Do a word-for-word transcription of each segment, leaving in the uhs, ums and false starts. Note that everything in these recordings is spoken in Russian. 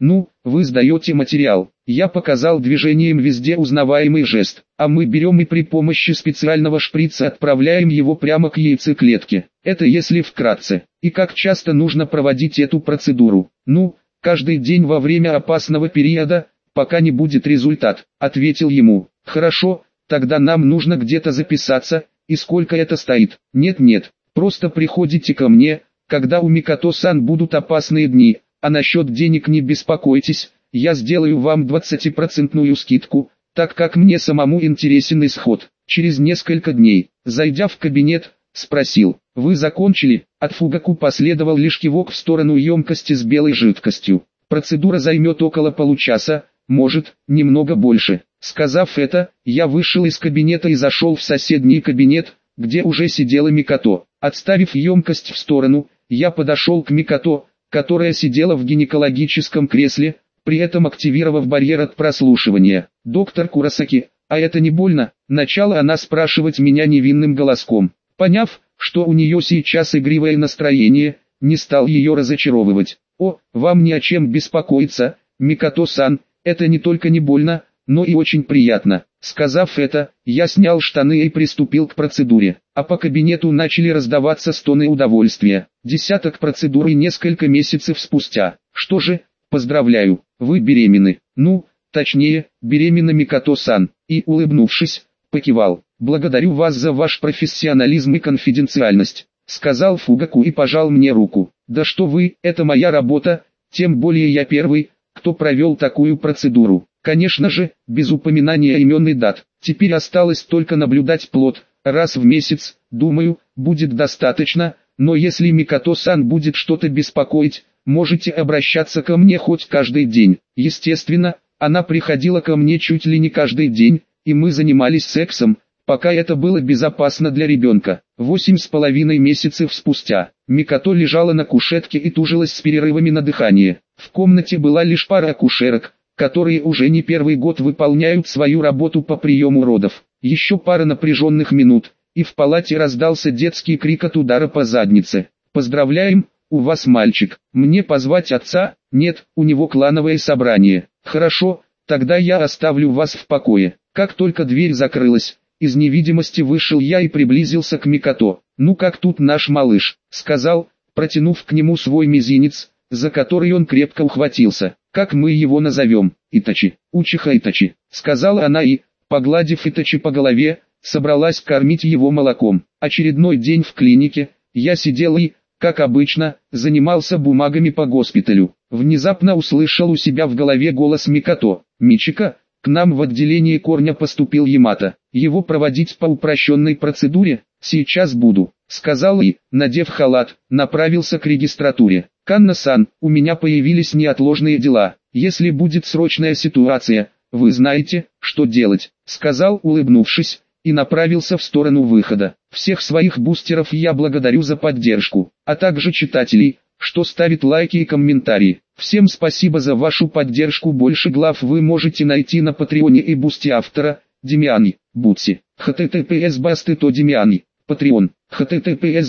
Ну, вы сдаете материал. Я показал движением везде узнаваемый жест, а мы берем и при помощи специального шприца отправляем его прямо к яйцеклетке. Это если вкратце. И как часто нужно проводить эту процедуру? Ну, каждый день во время опасного периода, пока не будет результат, ответил ему. Хорошо, тогда нам нужно где-то записаться, и сколько это стоит? Нет-нет, просто приходите ко мне, когда у Микото-сан будут опасные дни, а насчет денег не беспокойтесь, я сделаю вам двадцатипроцентную скидку, так как мне самому интересен исход. Через несколько дней, зайдя в кабинет, спросил, вы закончили? От Фугаку последовал лишь кивок в сторону емкости с белой жидкостью. Процедура займет около получаса, может, немного больше. Сказав это, я вышел из кабинета и зашел в соседний кабинет, где уже сидела Микото. Отставив емкость в сторону, я подошел к Микото, которая сидела в гинекологическом кресле, при этом активировав барьер от прослушивания. «Доктор Курасаки, а это не больно?» Начала она спрашивать меня невинным голоском. Поняв, что у нее сейчас игривое настроение, не стал ее разочаровывать. «О, вам не о чем беспокоиться, Микото-сан, это не только не больно, но и очень приятно». Сказав это, я снял штаны и приступил к процедуре, а по кабинету начали раздаваться стоны удовольствия. Десяток процедур и несколько месяцев спустя. Что же, поздравляю, вы беременны. Ну, точнее, беременна Микото-сан. И, улыбнувшись, покивал. Благодарю вас за ваш профессионализм и конфиденциальность, сказал Фугаку и пожал мне руку. Да что вы, это моя работа, тем более я первый, кто провел такую процедуру. Конечно же, без упоминания имен и дат. Теперь осталось только наблюдать плод, раз в месяц, думаю, будет достаточно, но если Микото-сан будет что-то беспокоить, можете обращаться ко мне хоть каждый день. Естественно, она приходила ко мне чуть ли не каждый день, и мы занимались сексом, пока это было безопасно для ребенка. Восемь с половиной месяцев спустя, Микото лежала на кушетке и тужилась с перерывами на дыхание. В комнате была лишь пара акушерок, которые уже не первый год выполняют свою работу по приему родов. Еще пара напряженных минут, и в палате раздался детский крик от удара по заднице. «Поздравляем, у вас мальчик. Мне позвать отца?» «Нет, у него клановое собрание». «Хорошо, тогда я оставлю вас в покое». Как только дверь закрылась, из невидимости вышел я и приблизился к Микото. «Ну как тут наш малыш?» — сказал, протянув к нему свой мизинец, за который он крепко ухватился. «Как мы его назовем?» «Итачи, Учиха Итачи», — сказала она и, погладив Итачи по голове, собралась кормить его молоком. Очередной день в клинике, я сидел и, как обычно, занимался бумагами по госпиталю. Внезапно услышал у себя в голове голос Микото. «Мичика, к нам в отделение корня поступил Ямато. Его проводить по упрощенной процедуре? Сейчас буду», — сказал и, надев халат, направился к регистратуре. «Канна-сан, у меня появились неотложные дела. Если будет срочная ситуация, вы знаете, что делать», — сказал, улыбнувшись, и направился в сторону выхода. Всех своих бустеров я благодарю за поддержку, а также читателей, что ставит лайки и комментарии. Всем спасибо за вашу поддержку. Больше глав вы можете найти на Патреоне и Бусти автора, Демиани, Бутси. https басты то Демиани, Patreon, https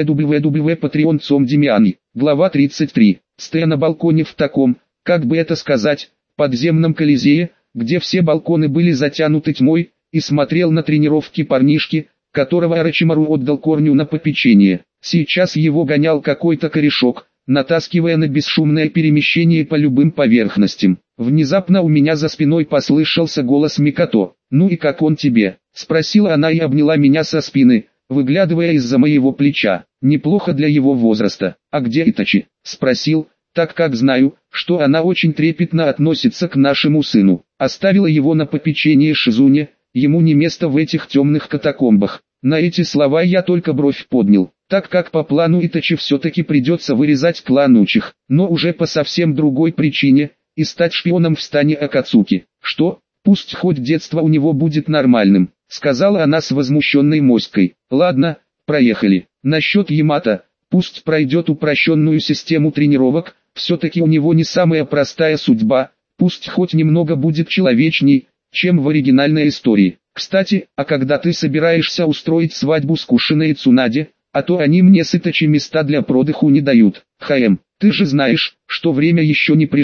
www patreon точка com Демиани. Глава тридцать три. Стоя на балконе в таком, как бы это сказать, подземном колизее, где все балконы были затянуты тьмой, и смотрел на тренировки парнишки, которого Орочимару отдал корню на попечение. Сейчас его гонял какой-то корешок, натаскивая на бесшумное перемещение по любым поверхностям. Внезапно у меня за спиной послышался голос Микото. «Ну и как он тебе?» — спросила она и обняла меня со спины, выглядывая из-за моего плеча. «Неплохо для его возраста. А где Итачи?» — спросил, так как знаю, что она очень трепетно относится к нашему сыну. Оставила его на попечение Шизуне, ему не место в этих темных катакомбах. На эти слова я только бровь поднял, так как по плану Итачи все-таки придется вырезать клан Учих, но уже по совсем другой причине, и стать шпионом в стане Акацуки. «Что? Пусть хоть детство у него будет нормальным», — сказала она с возмущенной моськой. «Ладно, проехали. Насчет Ямато, пусть пройдет упрощенную систему тренировок, все-таки у него не самая простая судьба, пусть хоть немного будет человечней, чем в оригинальной истории. Кстати, а когда ты собираешься устроить свадьбу с Кушиной и Цунаде, а то они мне с Итачи места для продыху не дают. Хаэм, ты же знаешь, что время еще не пришло».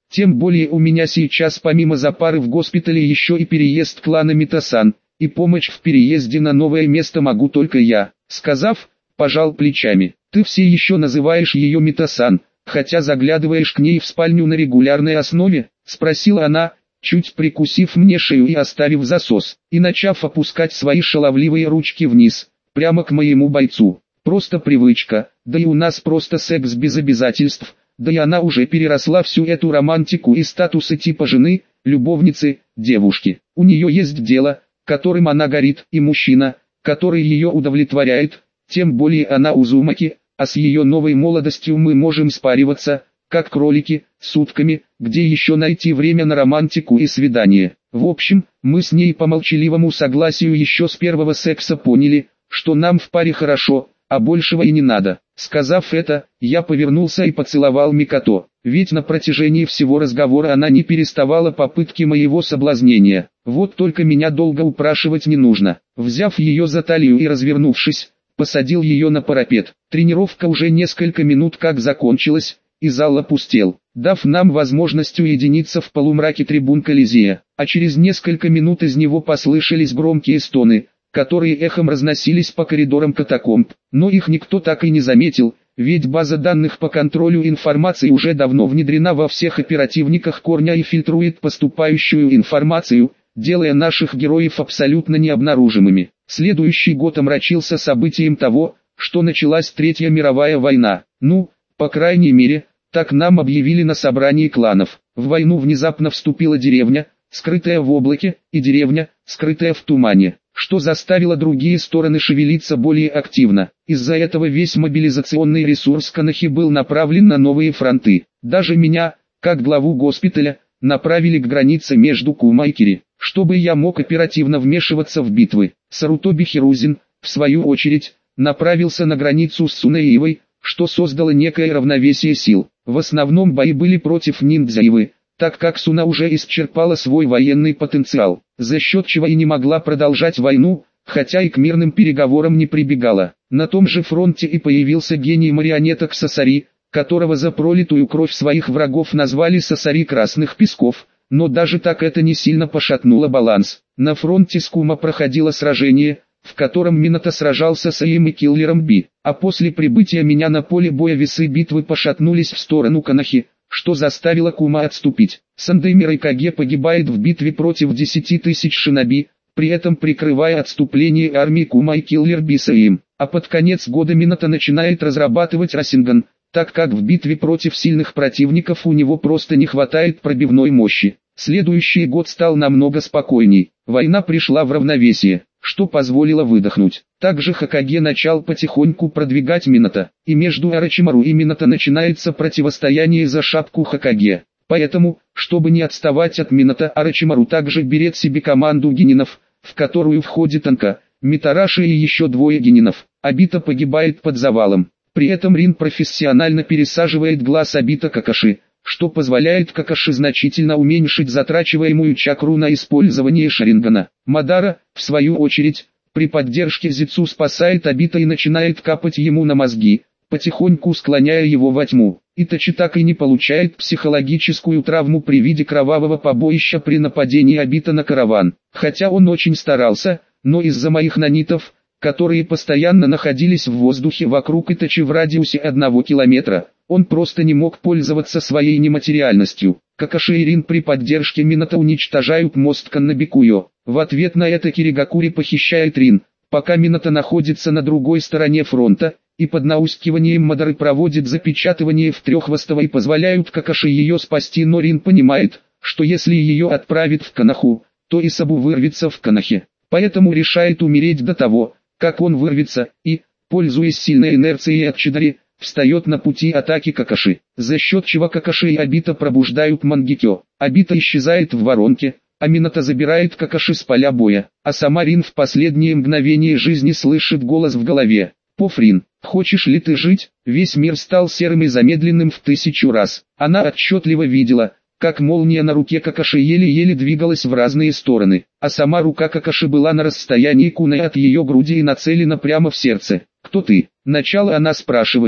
Тем более у меня сейчас помимо запары в госпитале еще и переезд клана Митасан, и помощь в переезде на новое место могу только я. Сказав, пожал плечами. Ты все еще называешь ее Митасан, хотя заглядываешь к ней в спальню на регулярной основе? Спросила она, чуть прикусив мне шею и оставив засос, и начав опускать свои шаловливые ручки вниз, прямо к моему бойцу. Просто привычка, да и у нас просто секс без обязательств, да и она уже переросла всю эту романтику и статусы типа жены, любовницы, девушки. У нее есть дело, которым она горит, и мужчина, который ее удовлетворяет, тем более она Узумаки, а с ее новой молодостью мы можем спариваться, как кролики, сутками, где еще найти время на романтику и свидание. В общем, мы с ней по молчаливому согласию еще с первого секса поняли, что нам в паре хорошо, а большего и не надо. Сказав это, я повернулся и поцеловал Микото, ведь на протяжении всего разговора она не переставала попытки моего соблазнения. Вот только меня долго упрашивать не нужно. Взяв ее за талию и развернувшись, посадил ее на парапет. Тренировка уже несколько минут как закончилась, и зал опустел, дав нам возможность уединиться в полумраке трибун Колизея. А через несколько минут из него послышались громкие стоны, которые эхом разносились по коридорам катакомб, но их никто так и не заметил, ведь база данных по контролю информации уже давно внедрена во всех оперативниках Корня и фильтрует поступающую информацию, делая наших героев абсолютно необнаружимыми. Следующий год омрачился событием того, что началась Третья мировая война. Ну, по крайней мере, так нам объявили на собрании кланов. В войну внезапно вступила деревня, скрытая в облаке, и деревня, скрытая в тумане, что заставило другие стороны шевелиться более активно. Из-за этого весь мобилизационный ресурс Конохи был направлен на новые фронты. Даже меня, как главу госпиталя, направили к границе между Кума и Кири, чтобы я мог оперативно вмешиваться в битвы. Сарутоби Хирузин, в свою очередь, направился на границу с Сунеевой, что создало некое равновесие сил. В основном бои были против ниндзяевы, так как Суна уже исчерпала свой военный потенциал, за счет чего и не могла продолжать войну, хотя и к мирным переговорам не прибегала. На том же фронте и появился гений марионеток Сасари, которого за пролитую кровь своих врагов назвали Сасари Красных Песков, но даже так это не сильно пошатнуло баланс. На фронте с Кума проходило сражение, в котором Минато сражался с Аим и Киллером Би, а после прибытия меня на поле боя весы битвы пошатнулись в сторону Конохи, что заставило Кума отступить. Сандемир Икаге погибает в битве против десяти тысяч шиноби, при этом прикрывая отступление армии Кума и Киллер Би с Аим. А под конец года Минато начинает разрабатывать Расинган, так как в битве против сильных противников у него просто не хватает пробивной мощи. Следующий год стал намного спокойней, война пришла в равновесие, что позволило выдохнуть. Также Хокаге начал потихоньку продвигать Минато, и между Орочимару и Минато начинается противостояние за шапку Хокаге. Поэтому, чтобы не отставать от Минато, Орочимару также берет себе команду генинов, в которую входит Анка, Митараши и еще двое генинов. Обита погибает под завалом. При этом Рин профессионально пересаживает глаз Обита Какаши, что позволяет Какаши значительно уменьшить затрачиваемую чакру на использование Шарингана. Мадара, в свою очередь, при поддержке Зицу спасает Обита и начинает капать ему на мозги, потихоньку склоняя его во тьму. Итачи так и не получает психологическую травму при виде кровавого побоища при нападении Обита на караван. Хотя он очень старался, но из-за моих нанитов, которые постоянно находились в воздухе вокруг Итачи в радиусе одного километра, он просто не мог пользоваться своей нематериальностью. Какаши и Рин при поддержке Минато уничтожают мост Каннабикуйо. В ответ на это Киригакури похищает Рин, пока Минато находится на другой стороне фронта, и под наускиванием Мадары проводит запечатывание в треххвостого и позволяют Какаши ее спасти, но Рин понимает, что если ее отправят в Коноху, то Исабу вырвется в Конохе. Поэтому решает умереть до того, как он вырвется, и, пользуясь сильной инерцией от Чидари, встает на пути атаки Какаши, за счет чего Какаши и Обита пробуждают Мангикё. Обита исчезает в воронке, а Минато забирает Какаши с поля боя, а сама Рин в последние мгновения жизни слышит голос в голове. «Поф, Рин, хочешь ли ты жить?» Весь мир стал серым и замедленным в тысячу раз. Она отчетливо видела, как молния на руке Какаши еле-еле двигалась в разные стороны, а сама рука Какаши была на расстоянии куны от ее груди и нацелена прямо в сердце. «Кто ты?» Начала она спрашивать,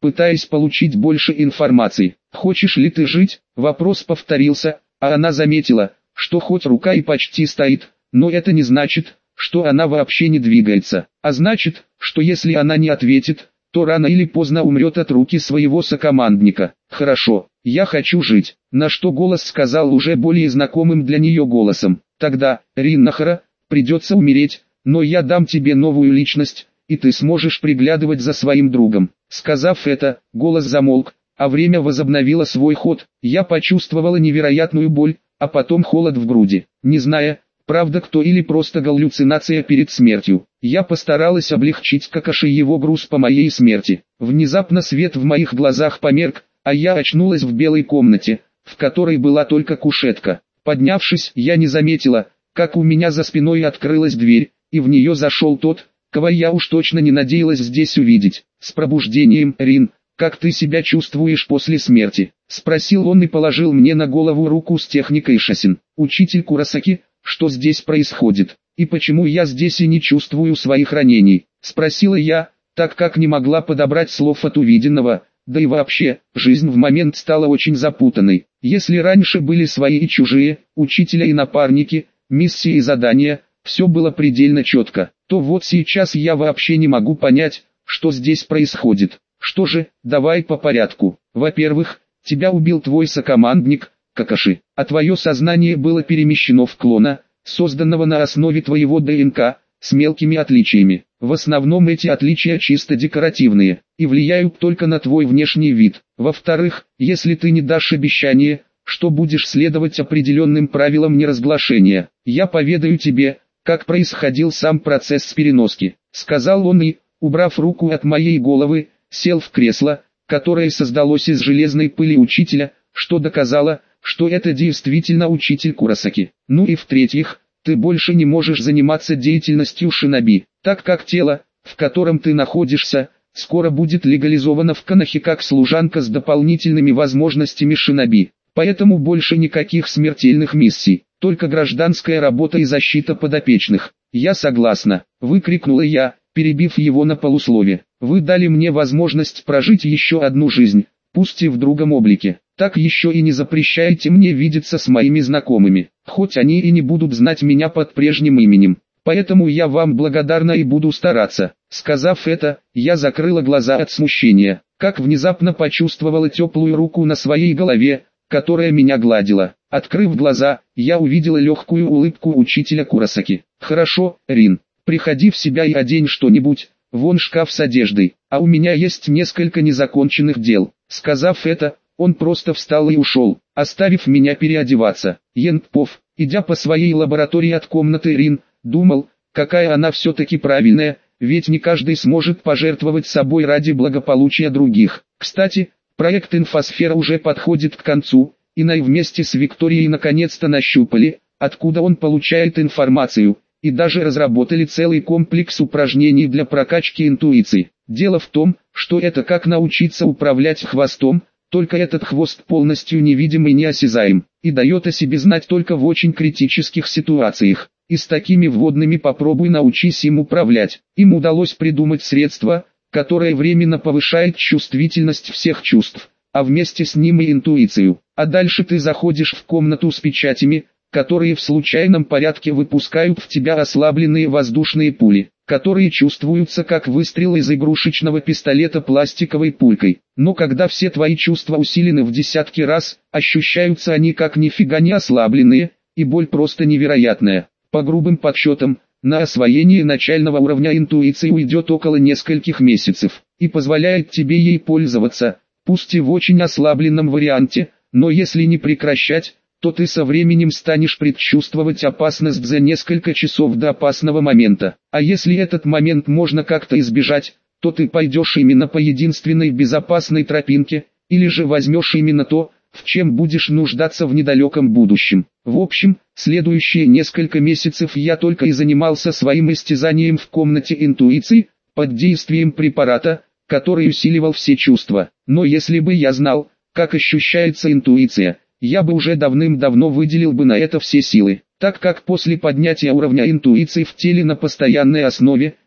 пытаясь получить больше информации. «Хочешь ли ты жить?» Вопрос повторился, а она заметила, что хоть рука и почти стоит, но это не значит, что она вообще не двигается. А значит, что если она не ответит, то рано или поздно умрет от руки своего сокомандника. «Хорошо, я хочу жить», на что голос сказал уже более знакомым для нее голосом. «Тогда, Риннахара, придется умереть, но я дам тебе новую личность, и ты сможешь приглядывать за своим другом». Сказав это, голос замолк, а время возобновило свой ход. Я почувствовала невероятную боль, а потом холод в груди. Не зная, правда кто или просто галлюцинация перед смертью, я постаралась облегчить Какаши его груз по моей смерти. Внезапно свет в моих глазах померк, а я очнулась в белой комнате, в которой была только кушетка. Поднявшись, я не заметила, как у меня за спиной открылась дверь, и в нее зашел тот, кого я уж точно не надеялась здесь увидеть. «С пробуждением, Рин, как ты себя чувствуешь после смерти?» — спросил он и положил мне на голову руку с техникой Шасин. «Учитель Курасаки, что здесь происходит? И почему я здесь и не чувствую своих ранений?» — спросила я, так как не могла подобрать слов от увиденного. Да и вообще, жизнь в момент стала очень запутанной. Если раньше были свои и чужие, учителя и напарники, миссии и задания, все было предельно четко, то вот сейчас я вообще не могу понять, что здесь происходит. Что же, давай по порядку. Во-первых, тебя убил твой сокомандник, Какаши, а твое сознание было перемещено в клона, созданного на основе твоего ДНК, с мелкими отличиями. В основном эти отличия чисто декоративные, и влияют только на твой внешний вид. Во-вторых, если ты не дашь обещание, что будешь следовать определенным правилам неразглашения, я поведаю тебе, как происходил сам процесс переноски, сказал он и, убрав руку от моей головы, сел в кресло, которое создалось из железной пыли учителя, что доказало, что это действительно учитель Курасаки. Ну и в-третьих, ты больше не можешь заниматься деятельностью шиноби, так как тело, в котором ты находишься, скоро будет легализовано в Конохе как служанка с дополнительными возможностями шиноби. Поэтому больше никаких смертельных миссий, только гражданская работа и защита подопечных. «Я согласна», — выкрикнула я, перебив его на полуслове. «Вы дали мне возможность прожить еще одну жизнь, пусть и в другом облике. Так еще и не запрещаете мне видеться с моими знакомыми, хоть они и не будут знать меня под прежним именем. Поэтому я вам благодарна и буду стараться». Сказав это, я закрыла глаза от смущения, как внезапно почувствовала теплую руку на своей голове, которая меня гладила. Открыв глаза, я увидела легкую улыбку учителя Курасаки. «Хорошо, Рин, приходи в себя и одень что-нибудь, вон шкаф с одеждой, а у меня есть несколько незаконченных дел». Сказав это, он просто встал и ушел, оставив меня переодеваться. Янпов, идя по своей лаборатории от комнаты Рин, думал, какая она все-таки правильная, ведь не каждый сможет пожертвовать собой ради благополучия других. Кстати, проект «Инфосфера» уже подходит к концу, и Най вместе с Викторией наконец-то нащупали, откуда он получает информацию, и даже разработали целый комплекс упражнений для прокачки интуиции. Дело в том, что это как научиться управлять хвостом, только этот хвост полностью невидим и неосязаем, и дает о себе знать только в очень критических ситуациях. И с такими вводными попробуй научись им управлять. Им удалось придумать средство, которое временно повышает чувствительность всех чувств, а вместе с ним и интуицию. А дальше ты заходишь в комнату с печатями, которые в случайном порядке выпускают в тебя ослабленные воздушные пули, которые чувствуются как выстрел из игрушечного пистолета пластиковой пулькой. Но когда все твои чувства усилены в десятки раз, ощущаются они как нифига не ослабленные, и боль просто невероятная. По грубым подсчетам, на освоение начального уровня интуиции уйдет около нескольких месяцев, и позволяет тебе ей пользоваться, пусть и в очень ослабленном варианте, но если не прекращать, то ты со временем станешь предчувствовать опасность за несколько часов до опасного момента. А если этот момент можно как-то избежать, то ты пойдешь именно по единственной безопасной тропинке, или же возьмешь именно то, в чем будешь нуждаться в недалеком будущем. В общем, следующие несколько месяцев я только и занимался своим истязанием в комнате интуиции, под действием препарата, который усиливал все чувства. Но если бы я знал, как ощущается интуиция, я бы уже давным-давно выделил бы на это все силы, так как после поднятия уровня интуиции в теле на постоянной основе,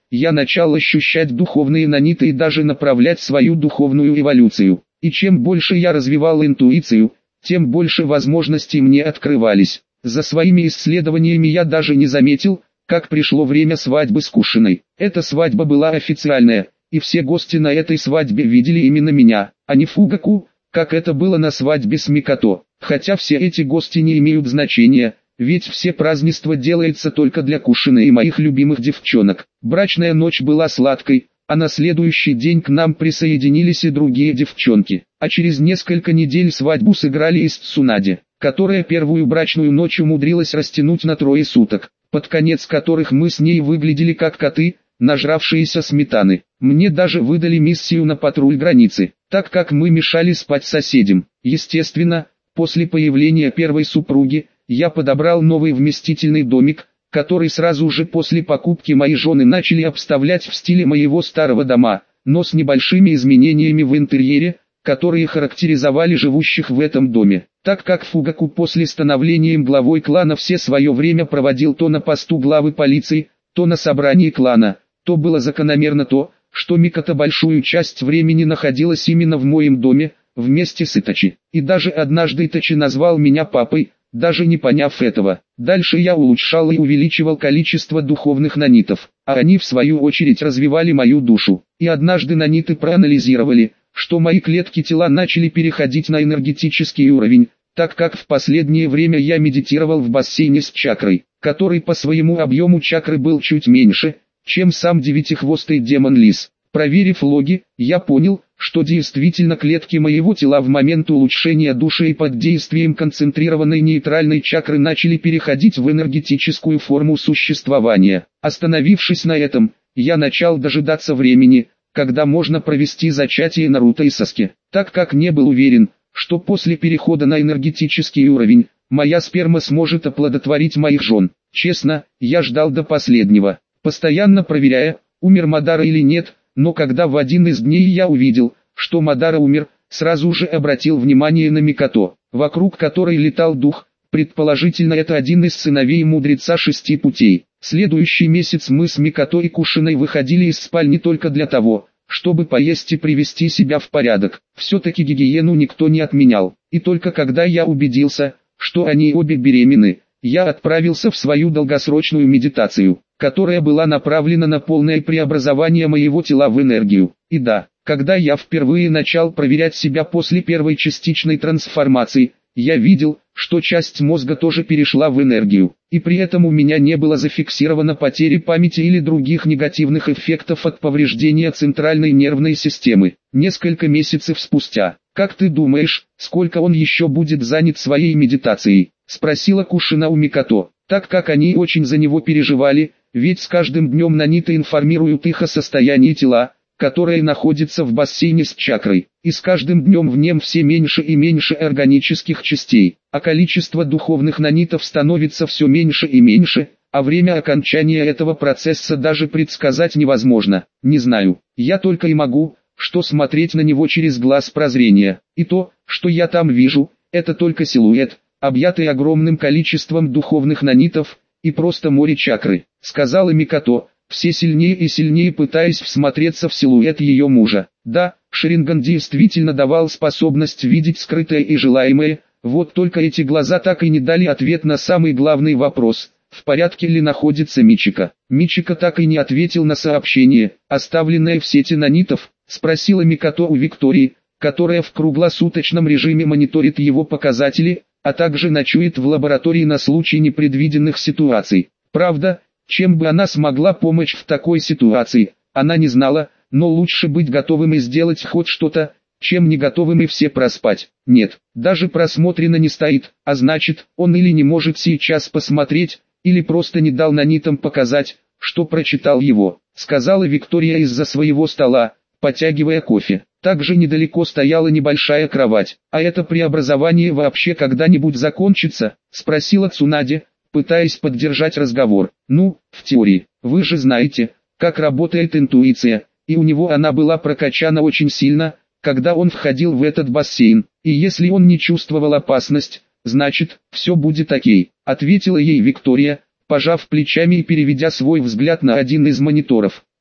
я начал ощущать духовные наниты и даже направлять свою духовную эволюцию. И чем больше я развивал интуицию, тем больше возможностей мне открывались. За своими исследованиями я даже не заметил, как пришло время свадьбы с Кушиной. Эта свадьба была официальная, и все гости на этой свадьбе видели именно меня, а не Фугаку, как это было на свадьбе с Микото. Хотя все эти гости не имеют значения, ведь все празднества делается только для Кушины и моих любимых девчонок. Брачная ночь была сладкой, а на следующий день к нам присоединились и другие девчонки. А через несколько недель свадьбу сыграли из Цунади, которая первую брачную ночь умудрилась растянуть на трое суток, под конец которых мы с ней выглядели как коты, нажравшиеся сметаны. Мне даже выдали миссию на патруль границы, так как мы мешали спать соседям. Естественно, после появления первой супруги, я подобрал новый вместительный домик, который сразу же после покупки моей жены начали обставлять в стиле моего старого дома, но с небольшими изменениями в интерьере, которые характеризовали живущих в этом доме. Так как Фугаку после становления им главой клана все свое время проводил то на посту главы полиции, то на собрании клана, то было закономерно то, что Микото большую часть времени находилась именно в моем доме, вместе с Итачи. И даже однажды Итачи назвал меня папой, даже не поняв этого. Дальше я улучшал и увеличивал количество духовных нанитов, а они в свою очередь развивали мою душу. И однажды наниты проанализировали, что мои клетки тела начали переходить на энергетический уровень, так как в последнее время я медитировал в бассейне с чакрой, который по своему объему чакры был чуть меньше, чем сам девятихвостый демон-лис. Проверив логи, я понял, что действительно клетки моего тела в момент улучшения души и под действием концентрированной нейтральной чакры начали переходить в энергетическую форму существования. Остановившись на этом, я начал дожидаться времени, когда можно провести зачатие Наруто и Саски, так как не был уверен, что после перехода на энергетический уровень, моя сперма сможет оплодотворить моих жен. Честно, я ждал до последнего, постоянно проверяя, умер Мадара или нет, но когда в один из дней я увидел, что Мадара умер, сразу же обратил внимание на Микото, вокруг которой летал дух, предположительно это один из сыновей мудреца шести путей. Следующий месяц мы с Микото и Кушиной выходили из спальни только для того, чтобы поесть и привести себя в порядок. Все-таки гигиену никто не отменял, и только когда я убедился, что они обе беременны, я отправился в свою долгосрочную медитацию, которая была направлена на полное преобразование моего тела в энергию. И да, когда я впервые начал проверять себя после первой частичной трансформации, я видел, что часть мозга тоже перешла в энергию, и при этом у меня не было зафиксировано потери памяти или других негативных эффектов от повреждения центральной нервной системы. Несколько месяцев спустя, как ты думаешь, сколько он еще будет занят своей медитацией? Спросила Кушина у Микото, так как они очень за него переживали, ведь с каждым днем наниты информируют их о состоянии тела, которое находится в бассейне с чакрой, и с каждым днем в нем все меньше и меньше органических частей, а количество духовных нанитов становится все меньше и меньше, а время окончания этого процесса даже предсказать невозможно. Не знаю, я только и могу, что смотреть на него через глаз прозрения, и то, что я там вижу, это только силуэт, объятый огромным количеством духовных нанитов, и просто море чакры, сказала Микото, все сильнее и сильнее пытаясь всмотреться в силуэт ее мужа. Да, Шаринган действительно давал способность видеть скрытое и желаемое, вот только эти глаза так и не дали ответ на самый главный вопрос, в порядке ли находится Мичико. Мичико так и не ответил на сообщение, оставленное в сети нанитов, спросила Микото у Виктории, которая в круглосуточном режиме мониторит его показатели, а также ночует в лаборатории на случай непредвиденных ситуаций. Правда, чем бы она смогла помочь в такой ситуации, она не знала, но лучше быть готовым и сделать хоть что-то, чем не готовым и все проспать. Нет, даже просмотрено не стоит, а значит, он или не может сейчас посмотреть, или просто не дал нанитам показать, что прочитал его, сказала Виктория из-за своего стола, потягивая кофе. Также недалеко стояла небольшая кровать. А это преобразование вообще когда-нибудь закончится? Спросила Цунади, пытаясь поддержать разговор. Ну, в теории, вы же знаете, как работает интуиция, и у него она была прокачана очень сильно, когда он входил в этот бассейн, и если он не чувствовал опасность, значит, все будет окей, ответила ей Виктория, пожав плечами и переведя свой взгляд на один из мониторов.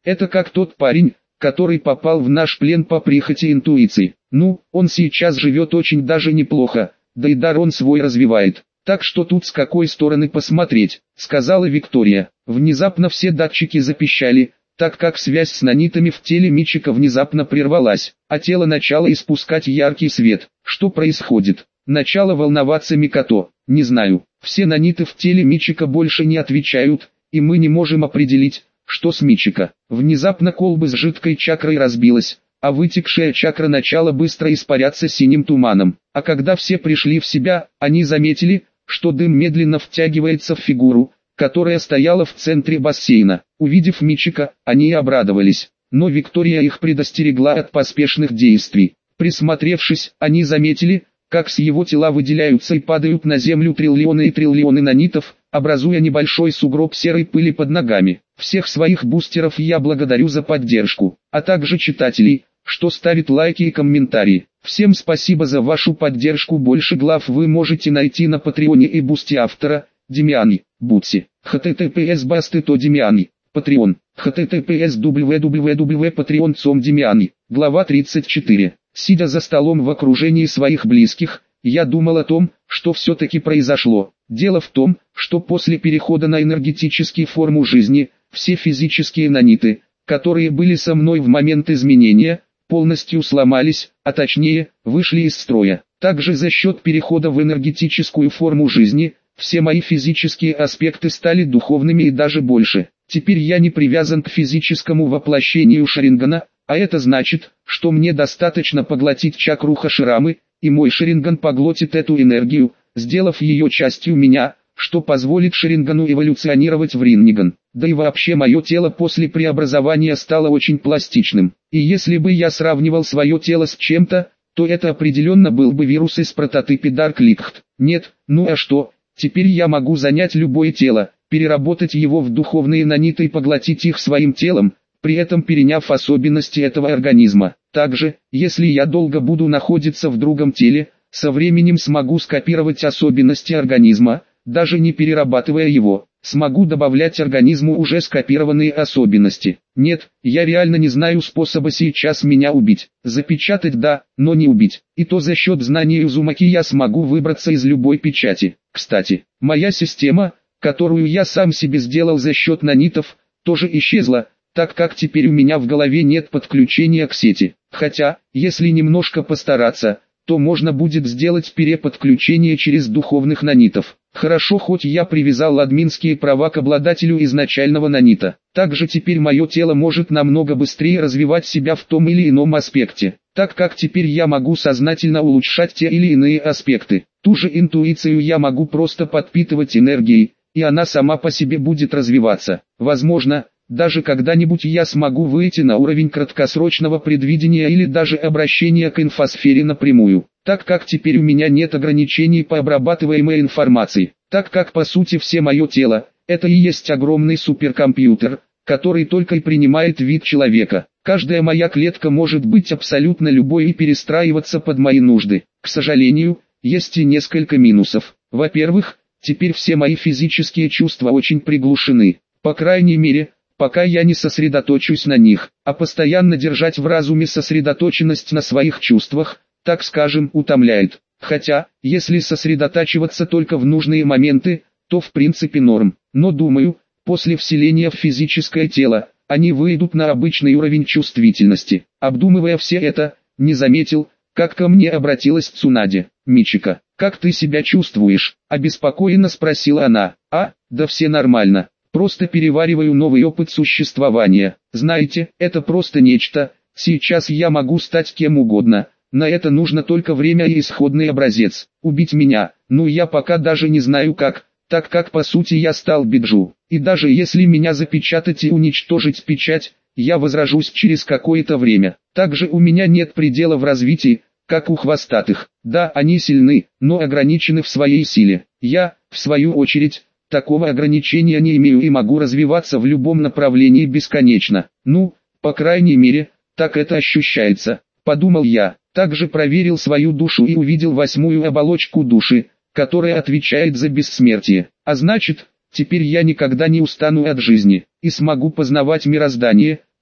Это как тот парень, который попал в наш плен по прихоти интуиции. Ну, он сейчас живет очень даже неплохо, да и дар он свой развивает. Так что тут с какой стороны посмотреть, сказала Виктория. Внезапно все датчики запищали, так как связь с нанитами в теле Мичика внезапно прервалась, а тело начало испускать яркий свет. Что происходит? Начало волноваться Микото. Не знаю, все наниты в теле Мичика больше не отвечают, и мы не можем определить, что с Мичика. Внезапно колба с жидкой чакрой разбилась, а вытекшая чакра начала быстро испаряться синим туманом. А когда все пришли в себя, они заметили, что дым медленно втягивается в фигуру, которая стояла в центре бассейна. Увидев Мичика, они обрадовались, но Виктория их предостерегла от поспешных действий. Присмотревшись, они заметили, как с его тела выделяются и падают на землю триллионы и триллионы нанитов, образуя небольшой сугроб серой пыли под ногами. Всех своих бустеров я благодарю за поддержку, а также читателей, что ставит лайки и комментарии. Всем спасибо за вашу поддержку. Больше глав вы можете найти на Патреоне и Бусти автора, Демиани, Бутси. https басты то Демиани, Patreon, https www.patreon точка com Демиани. Глава тридцать четыре. Сидя за столом в окружении своих близких, я думал о том, что все-таки произошло. Дело в том, что после перехода на энергетическую форму жизни, все физические наниты, которые были со мной в момент изменения, полностью сломались, а точнее, вышли из строя. Также за счет перехода в энергетическую форму жизни, все мои физические аспекты стали духовными и даже больше. Теперь я не привязан к физическому воплощению Шарингана, а это значит, что мне достаточно поглотить чакру Хаширамы, и мой Шаринган поглотит эту энергию, сделав ее частью меня, что позволит Шарингану эволюционировать в Ринниган. Да и вообще мое тело после преобразования стало очень пластичным. И если бы я сравнивал свое тело с чем-то, то это определенно был бы вирус из прототипа Dark Licht. Нет, ну а что, теперь я могу занять любое тело, переработать его в духовные наниты и поглотить их своим телом, при этом переняв особенности этого организма. Также, если я долго буду находиться в другом теле, со временем смогу скопировать особенности организма, даже не перерабатывая его, смогу добавлять организму уже скопированные особенности. Нет, я реально не знаю способа сейчас меня убить. Запечатать да, но не убить. И то за счет знаний Узумаки я смогу выбраться из любой печати. Кстати, моя система, которую я сам себе сделал за счет нанитов, тоже исчезла, так как теперь у меня в голове нет подключения к сети. Хотя, если немножко постараться, то можно будет сделать переподключение через духовных нанитов. Хорошо, хоть я привязал админские права к обладателю изначального нанита. Также теперь мое тело может намного быстрее развивать себя в том или ином аспекте, так как теперь я могу сознательно улучшать те или иные аспекты. Ту же интуицию я могу просто подпитывать энергией, и она сама по себе будет развиваться. Возможно, даже когда-нибудь я смогу выйти на уровень краткосрочного предвидения или даже обращения к инфосфере напрямую, так как теперь у меня нет ограничений по обрабатываемой информации, так как по сути все мое тело, это и есть огромный суперкомпьютер, который только и принимает вид человека. Каждая моя клетка может быть абсолютно любой и перестраиваться под мои нужды. К сожалению, есть и несколько минусов. Во-первых, теперь все мои физические чувства очень приглушены, по крайней мере, пока я не сосредоточусь на них, а постоянно держать в разуме сосредоточенность на своих чувствах, так скажем, утомляет. Хотя, если сосредотачиваться только в нужные моменты, то в принципе норм. Но думаю, после вселения в физическое тело, они выйдут на обычный уровень чувствительности. Обдумывая все это, не заметил, как ко мне обратилась Цунаде. «Мичика, как ты себя чувствуешь?» – обеспокоенно спросила она. «А, да все нормально. Просто перевариваю новый опыт существования. Знаете, это просто нечто. Сейчас я могу стать кем угодно. На это нужно только время и исходный образец. Убить меня, ну я пока даже не знаю как, так как по сути я стал биджу. И даже если меня запечатать и уничтожить печать, я возрожусь через какое-то время. Также у меня нет предела в развитии, как у хвостатых. Да, они сильны, но ограничены в своей силе. Я, в свою очередь, такого ограничения не имею и могу развиваться в любом направлении бесконечно. Ну, по крайней мере, так это ощущается, подумал я. Также проверил свою душу и увидел восьмую оболочку души, которая отвечает за бессмертие. А значит, теперь я никогда не устану от жизни, и смогу познавать мироздание,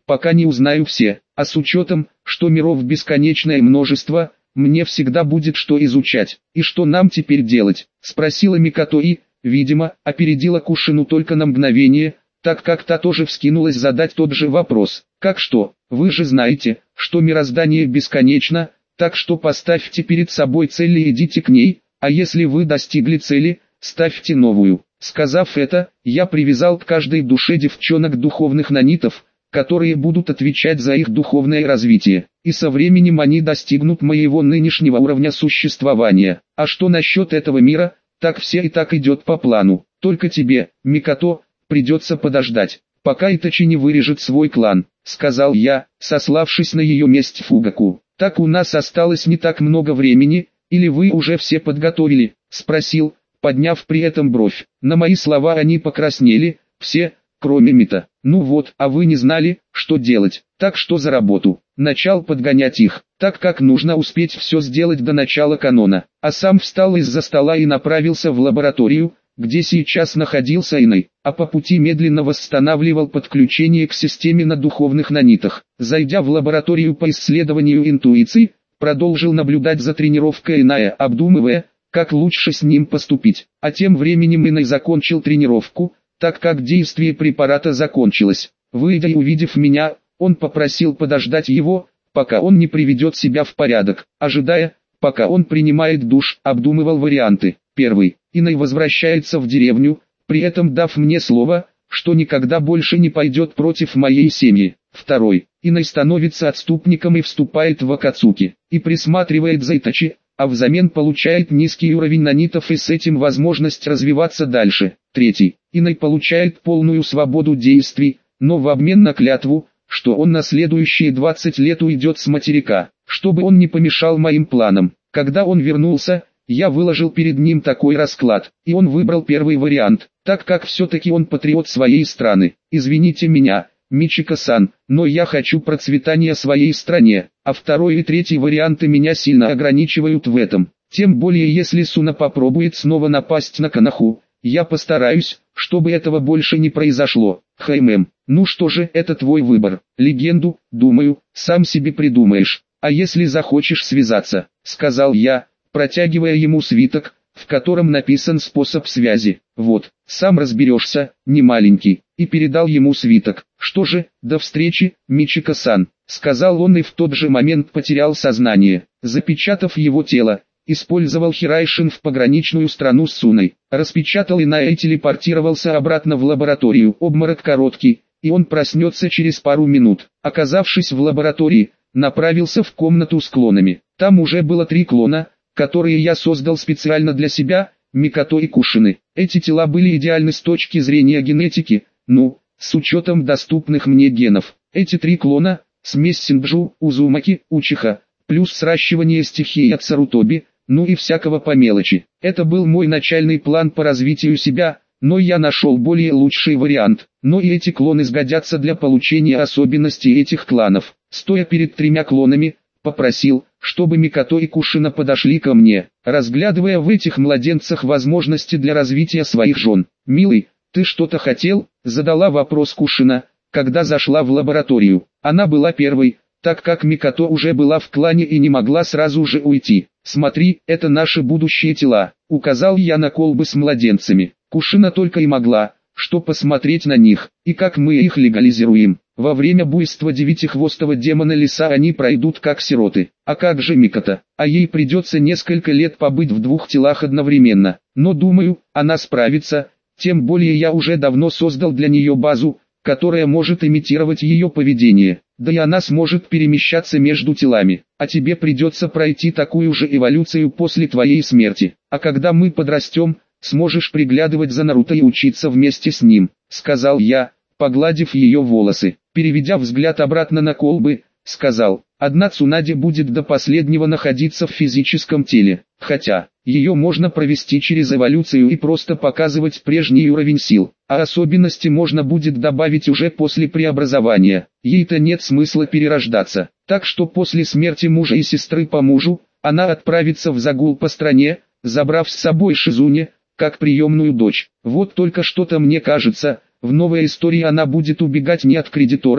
пока не узнаю все, а с учетом, что миров бесконечное множество, мне всегда будет что изучать. И что нам теперь делать? Спросила Микото и, видимо, опередила Кушину только на мгновение, так как та тоже вскинулась задать тот же вопрос. Как что? Вы же знаете, что мироздание бесконечно, так что поставьте перед собой цель и идите к ней, а если вы достигли цели, ставьте новую. Сказав это, я привязал к каждой душе девчонок духовных нанитов, которые будут отвечать за их духовное развитие, и со временем они достигнут моего нынешнего уровня существования. А что насчет этого мира, так все и так идет по плану, только тебе, Микото, придется подождать, пока Итачи не вырежет свой клан, сказал я, сославшись на ее месть Фугаку. Так у нас осталось не так много времени, или вы уже все подготовили, спросил, подняв при этом бровь. На мои слова они покраснели, все, кроме Мита. Ну вот, а вы не знали, что делать, так что за работу. Начал подгонять их, так как нужно успеть все сделать до начала канона. А сам встал из-за стола и направился в лабораторию, где сейчас находился Иной, а по пути медленно восстанавливал подключение к системе на духовных нанитах. Зайдя в лабораторию по исследованию интуиции, продолжил наблюдать за тренировкой Иная, обдумывая, как лучше с ним поступить. А тем временем Иной закончил тренировку, так как действие препарата закончилось. Выйдя и увидев меня, он попросил подождать его, пока он не приведет себя в порядок. Ожидая, пока он принимает душ, обдумывал варианты. Первый. Иной возвращается в деревню, при этом дав мне слово, что никогда больше не пойдет против моей семьи. Второй. Иной становится отступником и вступает в Акацуки, и присматривает за Итачи, а взамен получает низкий уровень нанитов и с этим возможность развиваться дальше. Третий. Иной получает полную свободу действий, но в обмен на клятву, что он на следующие двадцать лет уйдет с материка, чтобы он не помешал моим планам. Когда он вернулся, я выложил перед ним такой расклад, и он выбрал первый вариант, так как все-таки он патриот своей страны. Извините меня, Мичико-сан, но я хочу процветания своей стране, а второй и третий варианты меня сильно ограничивают в этом. Тем более если Суна попробует снова напасть на Канаху, я постараюсь, чтобы этого больше не произошло. Хаймэм, ну что же, это твой выбор. Легенду, думаю, сам себе придумаешь. А если захочешь связаться, сказал я, протягивая ему свиток, в котором написан способ связи. Вот, сам разберешься, не маленький, и передал ему свиток. Что же, до встречи, Мичико-сан, сказал он и в тот же момент потерял сознание. Запечатав его тело, использовал Хирайшин в пограничную страну с Суной. Распечатал Иная и телепортировался обратно в лабораторию. Обморок короткий, и он проснется через пару минут. Оказавшись в лаборатории, направился в комнату с клонами. Там уже было три клона, которые я создал специально для себя, Микото и Кушины. Эти тела были идеальны с точки зрения генетики, ну, с учетом доступных мне генов. Эти три клона, смесь Синджу, Узумаки, Учиха, плюс сращивание стихий от Сарутоби, ну и всякого по мелочи. Это был мой начальный план по развитию себя, но я нашел более лучший вариант. Но и эти клоны сгодятся для получения особенностей этих кланов. Стоя перед тремя клонами, попросил, чтобы Микото и Кушина подошли ко мне, разглядывая в этих младенцах возможности для развития своих жен. «Милый, ты что-то хотел?» – задала вопрос Кушина, когда зашла в лабораторию. Она была первой, так как Микото уже была в клане и не могла сразу же уйти. «Смотри, это наши будущие тела», – указал я на колбы с младенцами. Кушина только и могла, что посмотреть на них, и как мы их легализируем. Во время буйства девятихвостого демона леса они пройдут как сироты. А как же Микото? А ей придется несколько лет побыть в двух телах одновременно. Но думаю, она справится, тем более я уже давно создал для нее базу, которая может имитировать ее поведение. Да и она сможет перемещаться между телами. А тебе придется пройти такую же эволюцию после твоей смерти. А когда мы подрастем, сможешь приглядывать за Наруто и учиться вместе с ним, сказал я, погладив ее волосы. Переведя взгляд обратно на колбы, сказал, одна Цунаде будет до последнего находиться в физическом теле, хотя, ее можно провести через эволюцию и просто показывать прежний уровень сил, а особенности можно будет добавить уже после преобразования. Ей-то нет смысла перерождаться, так что после смерти мужа и сестры по мужу, она отправится в загул по стране, забрав с собой Шизуне, как приемную дочь. Вот только что-то мне кажется, в новой истории она будет убегать не от кредиторов,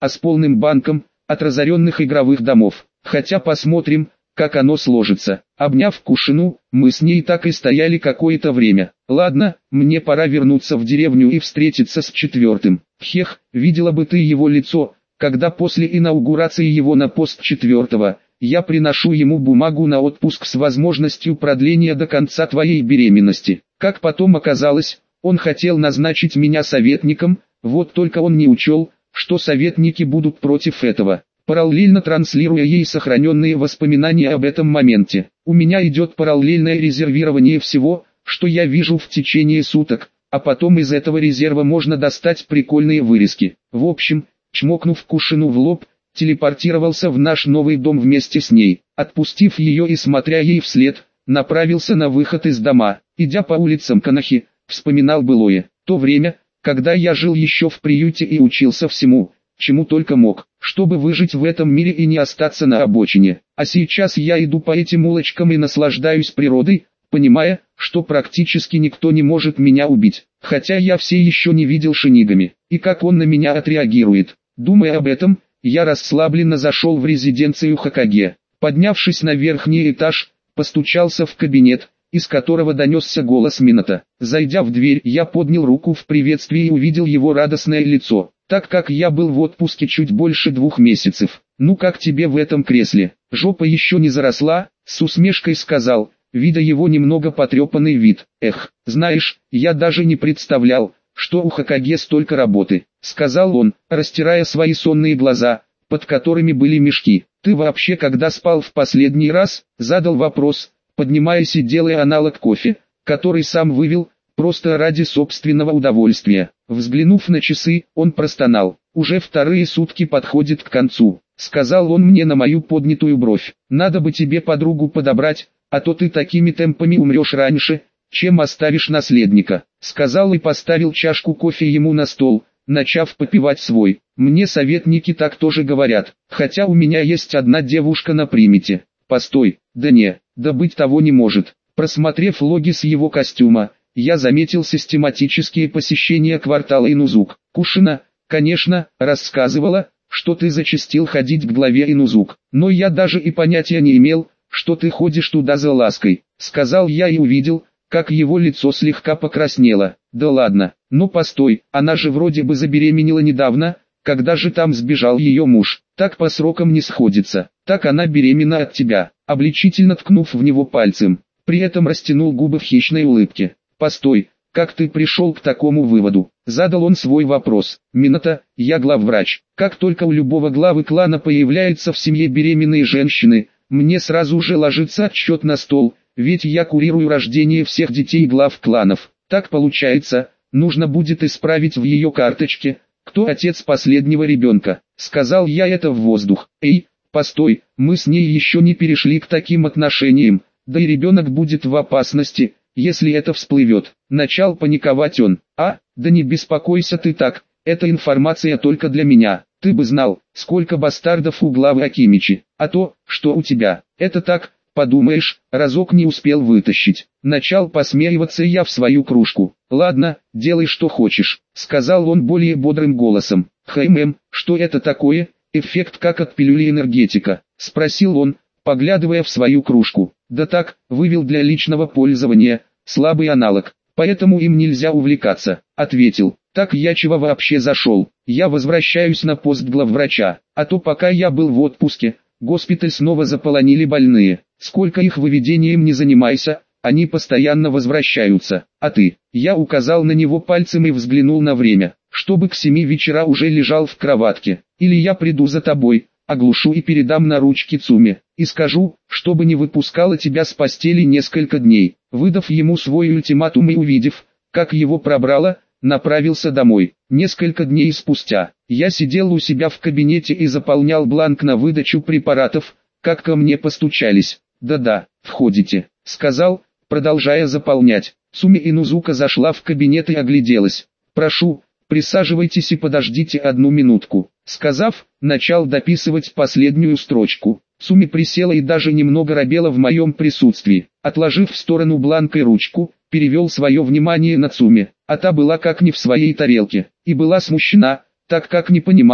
а с полным банком от разоренных игровых домов. Хотя посмотрим, как оно сложится. Обняв Кушину, мы с ней так и стояли какое-то время. Ладно, мне пора вернуться в деревню и встретиться с четвертым. Хех, видела бы ты его лицо, когда после инаугурации его на пост четвертого, я приношу ему бумагу на отпуск с возможностью продления до конца твоей беременности. Как потом оказалось, он хотел назначить меня советником, вот только он не учел, что советники будут против этого. Параллельно транслируя ей сохраненные воспоминания об этом моменте. У меня идет параллельное резервирование всего, что я вижу в течение суток, а потом из этого резерва можно достать прикольные вырезки. В общем, чмокнув Кушину в лоб, телепортировался в наш новый дом вместе с ней. Отпустив ее и смотря ей вслед, направился на выход из дома. Идя по улицам Канахи, вспоминал былое, то время, когда я жил еще в приюте и учился всему, чему только мог, чтобы выжить в этом мире и не остаться на обочине. А сейчас я иду по этим улочкам и наслаждаюсь природой, понимая, что практически никто не может меня убить, хотя я все еще не видел Шинигами, и как он на меня отреагирует. Думая об этом, я расслабленно зашел в резиденцию Хокаге. Поднявшись на верхний этаж, постучался в кабинет, из которого донесся голос Минато. Зайдя в дверь, я поднял руку в приветствии и увидел его радостное лицо. Так как я был в отпуске чуть больше двух месяцев. «Ну как тебе в этом кресле? Жопа еще не заросла?» — с усмешкой сказал, видя его немного потрепанный вид. «Эх, знаешь, я даже не представлял, что у Хокаге столько работы», — сказал он, растирая свои сонные глаза, под которыми были мешки. «Ты вообще когда спал в последний раз?» — задал вопрос, поднимаясь и делая аналог кофе, который сам вывел, просто ради собственного удовольствия. Взглянув на часы, он простонал. «Уже вторые сутки подходит к концу», — сказал он мне на мою поднятую бровь. «Надо бы тебе подругу подобрать, а то ты такими темпами умрешь раньше, чем оставишь наследника», — сказал и поставил чашку кофе ему на стол, начав попивать свой. «Мне советники так тоже говорят, хотя у меня есть одна девушка на примете». «Постой, да не, да быть того не может». Просмотрев логи с его костюма, я заметил систематические посещения квартала Инузук. Кушина, конечно, рассказывала, что ты зачастил ходить к главе Инузук, но я даже и понятия не имел, что ты ходишь туда за лаской, сказал я и увидел, как его лицо слегка покраснело. Да ладно, ну постой, она же вроде бы забеременела недавно, когда же там сбежал ее муж, так по срокам не сходится, так она беременна от тебя, обличительно ткнув в него пальцем, при этом растянул губы в хищной улыбке. «Постой, как ты пришел к такому выводу?» Задал он свой вопрос. «Минато, я главврач. Как только у любого главы клана появляются в семье беременные женщины, мне сразу же ложится отчет на стол, ведь я курирую рождение всех детей глав кланов. Так получается, нужно будет исправить в ее карточке, кто отец последнего ребенка». Сказал я это в воздух. «Эй, постой, мы с ней еще не перешли к таким отношениям, да и ребенок будет в опасности, если это всплывет». Начал паниковать он. «А, да не беспокойся ты так, эта информация только для меня. Ты бы знал, сколько бастардов у главы Акимичи, а то, что у тебя, это так, подумаешь, разок не успел вытащить». Начал посмеиваться я в свою кружку. «Ладно, делай что хочешь», — сказал он более бодрым голосом. «Хэм, что это такое, эффект как от пилюли энергетика?» — спросил он, поглядывая в свою кружку. «Да так, вывел для личного пользования, слабый аналог, поэтому им нельзя увлекаться», — ответил. «Так я чего вообще зашел? Я возвращаюсь на пост главврача, а то пока я был в отпуске, госпиталь снова заполонили больные. Сколько их выведением не занимайся, они постоянно возвращаются. А ты?» Я указал на него пальцем и взглянул на время. «Чтобы к семи вечера уже лежал в кроватке, или я приду за тобой, оглушу и передам на ручки Цуме, и скажу, чтобы не выпускала тебя с постели несколько дней». Выдав ему свой ультиматум и увидев, как его пробрало, направился домой. Несколько дней спустя, я сидел у себя в кабинете и заполнял бланк на выдачу препаратов, как ко мне постучались. «Да-да, входите», — сказал, продолжая заполнять. Цуми Инузука зашла в кабинет и огляделась. «Прошу, присаживайтесь и подождите одну минутку», — сказав, начал дописывать последнюю строчку. Цуми присела и даже немного робела в моем присутствии. Отложив в сторону бланк и ручку, перевел свое внимание на Цуми, а та была как не в своей тарелке, и была смущена, так как не понимала,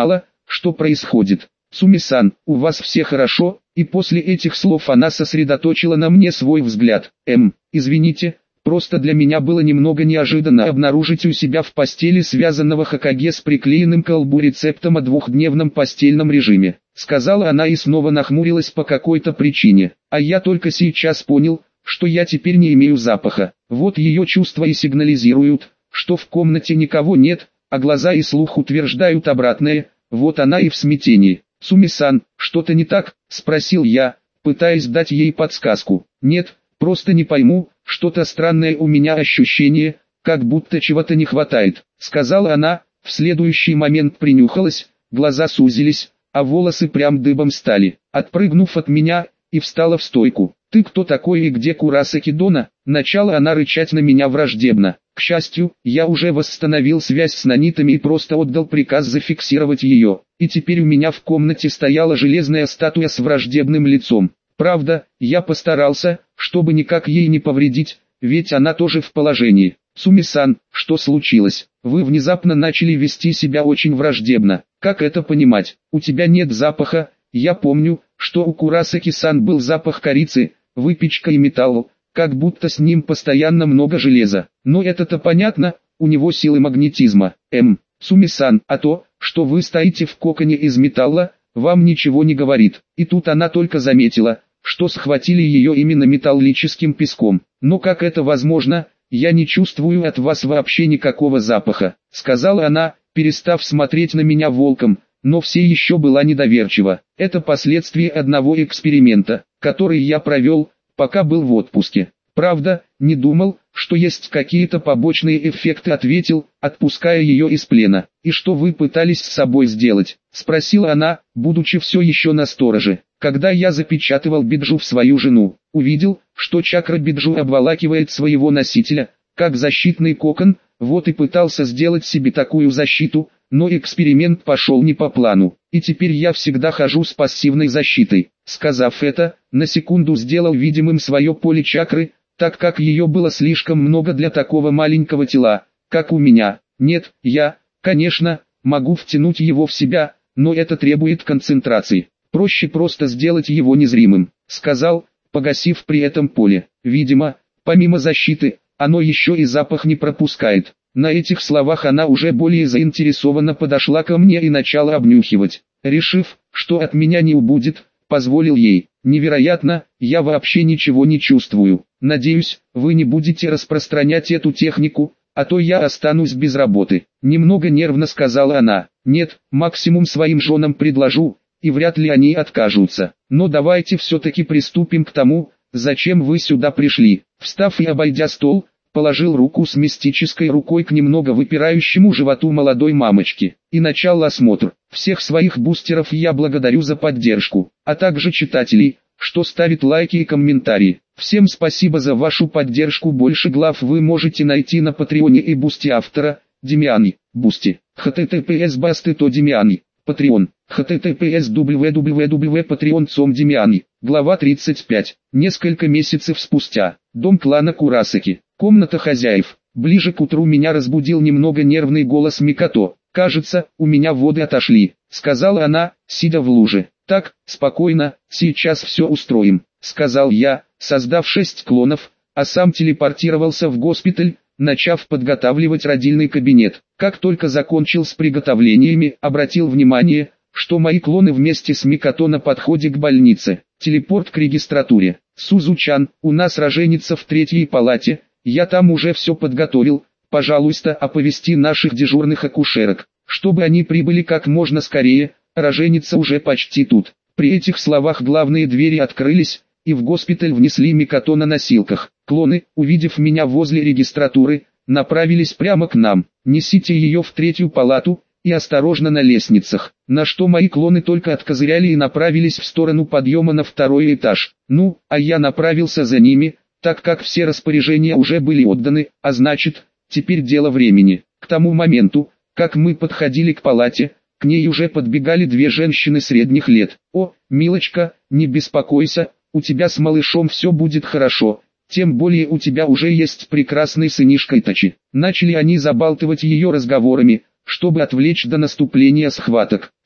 что происходит? Суми-сан, у вас все хорошо?» И после этих слов она сосредоточила на мне свой взгляд. «Эм, извините, просто для меня было немного неожиданно обнаружить у себя в постели связанного Хокаге с приклеенным к лбу рецептом о двухдневном постельном режиме», сказала она и снова нахмурилась по какой-то причине. «А я только сейчас понял, что я теперь не имею запаха. Вот ее чувства и сигнализируют, что в комнате никого нет, а глаза и слух утверждают обратное. Вот она и в смятении». «Суми-сан, что-то не так?» – спросил я, пытаясь дать ей подсказку. «Нет, просто не пойму, что-то странное у меня ощущение, как будто чего-то не хватает», – сказала она, в следующий момент принюхалась, глаза сузились, а волосы прям дыбом стали, отпрыгнув от меня, и встала в стойку. «Ты кто такой и где Курасаки Дона?» Начала она рычать на меня враждебно. К счастью, я уже восстановил связь с нанитами и просто отдал приказ зафиксировать ее. И теперь у меня в комнате стояла железная статуя с враждебным лицом. Правда, я постарался, чтобы никак ей не повредить, ведь она тоже в положении. «Суми-сан, что случилось? Вы внезапно начали вести себя очень враждебно. Как это понимать? У тебя нет запаха. Я помню, что у Курасаки-сан был запах корицы, выпечка и металла, как будто с ним постоянно много железа. Но это-то понятно, у него силы магнетизма. Эм, Суми-сан, а то, что вы стоите в коконе из металла, вам ничего не говорит». И тут она только заметила, что схватили ее именно металлическим песком. «Но как это возможно? Я не чувствую от вас вообще никакого запаха», сказала она, перестав смотреть на меня волком, но все еще была недоверчива. «Это последствия одного эксперимента, который я провел, пока был в отпуске. Правда, не думал, что есть какие-то побочные эффекты», ответил, отпуская ее из плена. «И что вы пытались с собой сделать?» спросила она, будучи все еще настороже. «Когда я запечатывал биджу в свою жену, увидел, что чакра биджу обволакивает своего носителя, как защитный кокон, вот и пытался сделать себе такую защиту, но эксперимент пошел не по плану, и теперь я всегда хожу с пассивной защитой». Сказав это, на секунду сделал видимым свое поле чакры, так как ее было слишком много для такого маленького тела, как у меня. «Нет, я, конечно, могу втянуть его в себя, но это требует концентрации. Проще просто сделать его незримым», сказал, погасив при этом поле. «Видимо, помимо защиты, оно еще и запах не пропускает». На этих словах она уже более заинтересованно подошла ко мне и начала обнюхивать. Решив, что от меня не убудет, позволил ей. «Невероятно, я вообще ничего не чувствую. Надеюсь, вы не будете распространять эту технику, а то я останусь без работы», немного нервно сказала она. «Нет, максимум своим женам предложу, и вряд ли они откажутся. Но давайте все-таки приступим к тому, зачем вы сюда пришли». Встав и обойдя стол, положил руку с мистической рукой к немного выпирающему животу молодой мамочки, и начал осмотр. «Всех своих бустеров я благодарю за поддержку, а также читателей, что ставит лайки и комментарии. Всем спасибо за вашу поддержку. Больше глав вы можете найти на Патреоне и Бусти автора, Демиани, Бусти, https басты то Демиани, Patreon, https www.patreon точка com Демиани, глава тридцать пять. Несколько месяцев спустя, дом клана Курасаки, комната хозяев. Ближе к утру меня разбудил немного нервный голос Микото. «Кажется, у меня воды отошли», сказала она, сидя в луже. «Так, спокойно, сейчас все устроим», сказал я, создав шесть клонов, а сам телепортировался в госпиталь, начав подготавливать родильный кабинет. Как только закончил с приготовлениями, обратил внимание, что мои клоны вместе с Микото на подходе к больнице. Телепорт к регистратуре. «Сузучан, у нас роженица в третьей палате, я там уже все подготовил, пожалуйста, оповести наших дежурных акушерок, чтобы они прибыли как можно скорее, роженица уже почти тут». При этих словах главные двери открылись, и в госпиталь внесли Микото на носилках. Клоны, увидев меня возле регистратуры, направились прямо к нам. «Несите ее в третью палату, и осторожно на лестницах», на что мои клоны только откозыряли и направились в сторону подъема на второй этаж. Ну, а я направился за ними, так как все распоряжения уже были отданы, а значит, теперь дело времени. К тому моменту, как мы подходили к палате, к ней уже подбегали две женщины средних лет. «О, милочка, не беспокойся, у тебя с малышом все будет хорошо, тем более у тебя уже есть прекрасный сынишка Итачи». Начали они забалтывать ее разговорами, чтобы отвлечь до наступления схваток.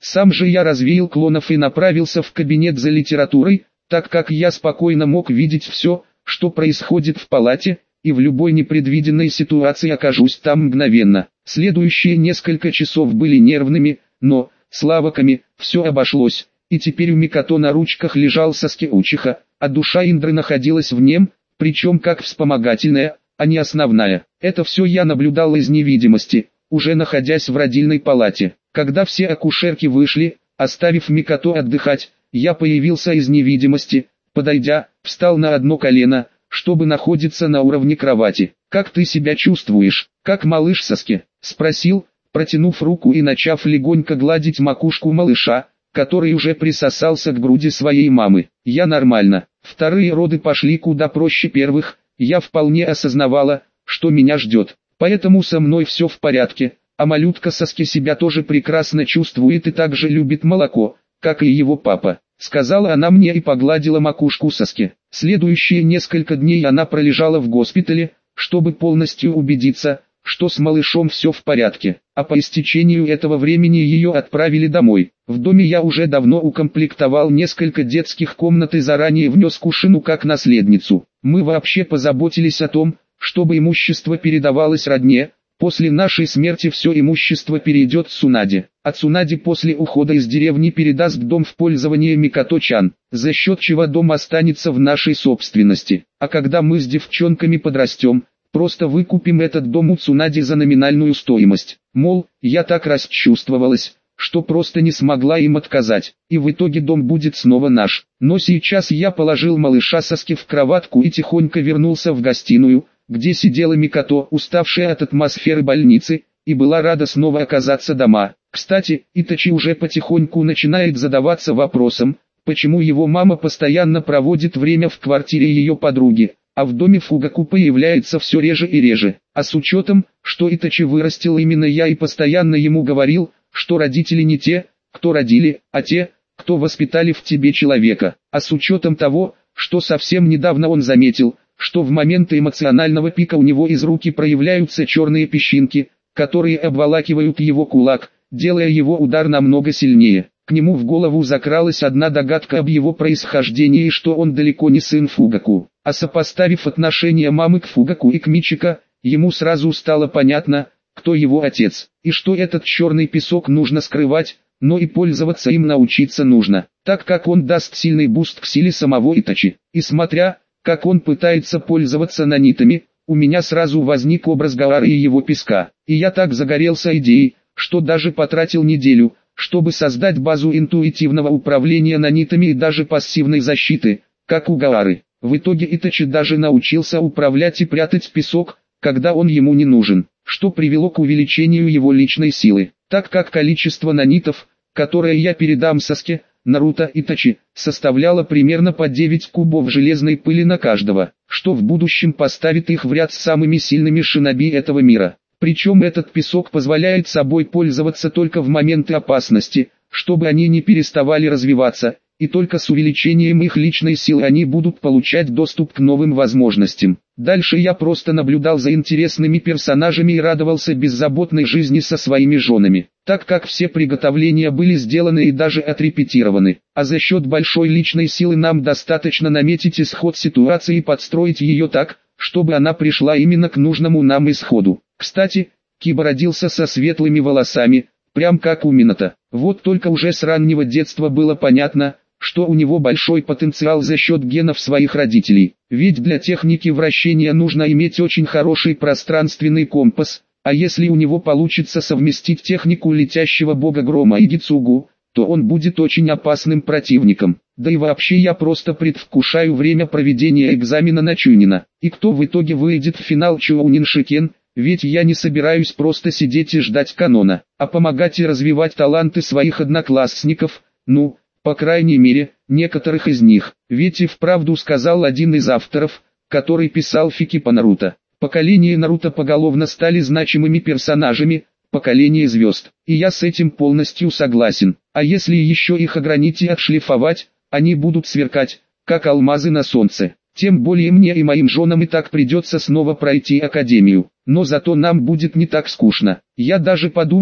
Сам же я развеял клонов и направился в кабинет за литературой, так как я спокойно мог видеть все, что происходит в палате, и в любой непредвиденной ситуации окажусь там мгновенно. Следующие несколько часов были нервными, но, славаками, все обошлось, и теперь у Микото на ручках лежал Саски Учиха, а душа Индры находилась в нем, причем как вспомогательная, а не основная. Это все я наблюдал из невидимости, уже находясь в родильной палате. Когда все акушерки вышли, оставив Микото отдыхать, я появился из невидимости, подойдя, встал на одно колено, чтобы находиться на уровне кровати. «Как ты себя чувствуешь, как малыш Саски?» – спросил, протянув руку и начав легонько гладить макушку малыша, который уже присосался к груди своей мамы. «Я нормально. Вторые роды пошли куда проще первых, я вполне осознавала, что меня ждет, поэтому со мной все в порядке, а малютка Саски себя тоже прекрасно чувствует и также любит молоко, как и его папа», — сказала она мне и погладила макушку Саски. Следующие несколько дней она пролежала в госпитале, чтобы полностью убедиться, что с малышом все в порядке, а по истечению этого времени ее отправили домой. В доме я уже давно укомплектовал несколько детских комнат и заранее внес Кушину как наследницу. Мы вообще позаботились о том, чтобы имущество передавалось родне. После нашей смерти все имущество перейдет Цунаде, а Цунаде после ухода из деревни передаст дом в пользование Микото-чан, за счет чего дом останется в нашей собственности. А когда мы с девчонками подрастем, просто выкупим этот дом у Цунаде за номинальную стоимость. Мол, я так расчувствовалась, что просто не смогла им отказать, и в итоге дом будет снова наш. Но сейчас я положил малыша Саски в кроватку и тихонько вернулся в гостиную, где сидела Микото, уставшая от атмосферы больницы, и была рада снова оказаться дома. Кстати, Итачи уже потихоньку начинает задаваться вопросом, почему его мама постоянно проводит время в квартире ее подруги, а в доме Фугаку появляется все реже и реже. А с учетом, что Итачи вырастил именно я и постоянно ему говорил, что родители не те, кто родили, а те, кто воспитали в тебе человека. А с учетом того, что совсем недавно он заметил, что в моменты эмоционального пика у него из руки проявляются черные песчинки, которые обволакивают его кулак, делая его удар намного сильнее. К нему в голову закралась одна догадка об его происхождении и что он далеко не сын Фугаку. А сопоставив отношения мамы к Фугаку и к Мичико, ему сразу стало понятно, кто его отец, и что этот черный песок нужно скрывать, но и пользоваться им научиться нужно, так как он даст сильный буст к силе самого Итачи. И смотря, как он пытается пользоваться нанитами, у меня сразу возник образ Гаары и его песка, и я так загорелся идеей, что даже потратил неделю, чтобы создать базу интуитивного управления нанитами и даже пассивной защиты, как у Гаары. В итоге Итачи даже научился управлять и прятать песок, когда он ему не нужен, что привело к увеличению его личной силы, так как количество нанитов, которое я передам Саске, Наруто и Итачи, составляло примерно по девять кубов железной пыли на каждого, что в будущем поставит их в ряд с самыми сильными шиноби этого мира. Причем этот песок позволяет собой пользоваться только в моменты опасности, чтобы они не переставали развиваться, и только с увеличением их личной силы они будут получать доступ к новым возможностям. Дальше я просто наблюдал за интересными персонажами и радовался беззаботной жизни со своими женами, так как все приготовления были сделаны и даже отрепетированы, а за счет большой личной силы нам достаточно наметить исход ситуации и подстроить ее так, чтобы она пришла именно к нужному нам исходу. Кстати, Киба родился со светлыми волосами, прям как у Минато. Вот только уже с раннего детства было понятно, что у него большой потенциал за счет генов своих родителей. Ведь для техники вращения нужно иметь очень хороший пространственный компас, а если у него получится совместить технику летящего бога грома и Гицугу, то он будет очень опасным противником. Да и вообще я просто предвкушаю время проведения экзамена на Чунина. И кто в итоге выйдет в финал Чуунин Шикен, ведь я не собираюсь просто сидеть и ждать канона, а помогать и развивать таланты своих одноклассников, ну, по крайней мере, некоторых из них. Ведь и вправду сказал один из авторов, который писал фики по Наруто. Поколение Наруто поголовно стали значимыми персонажами, поколение звезд. И я с этим полностью согласен. А если еще их огранить и отшлифовать, они будут сверкать, как алмазы на солнце. Тем более мне и моим женам и так придется снова пройти академию. Но зато нам будет не так скучно. Я даже подумывал,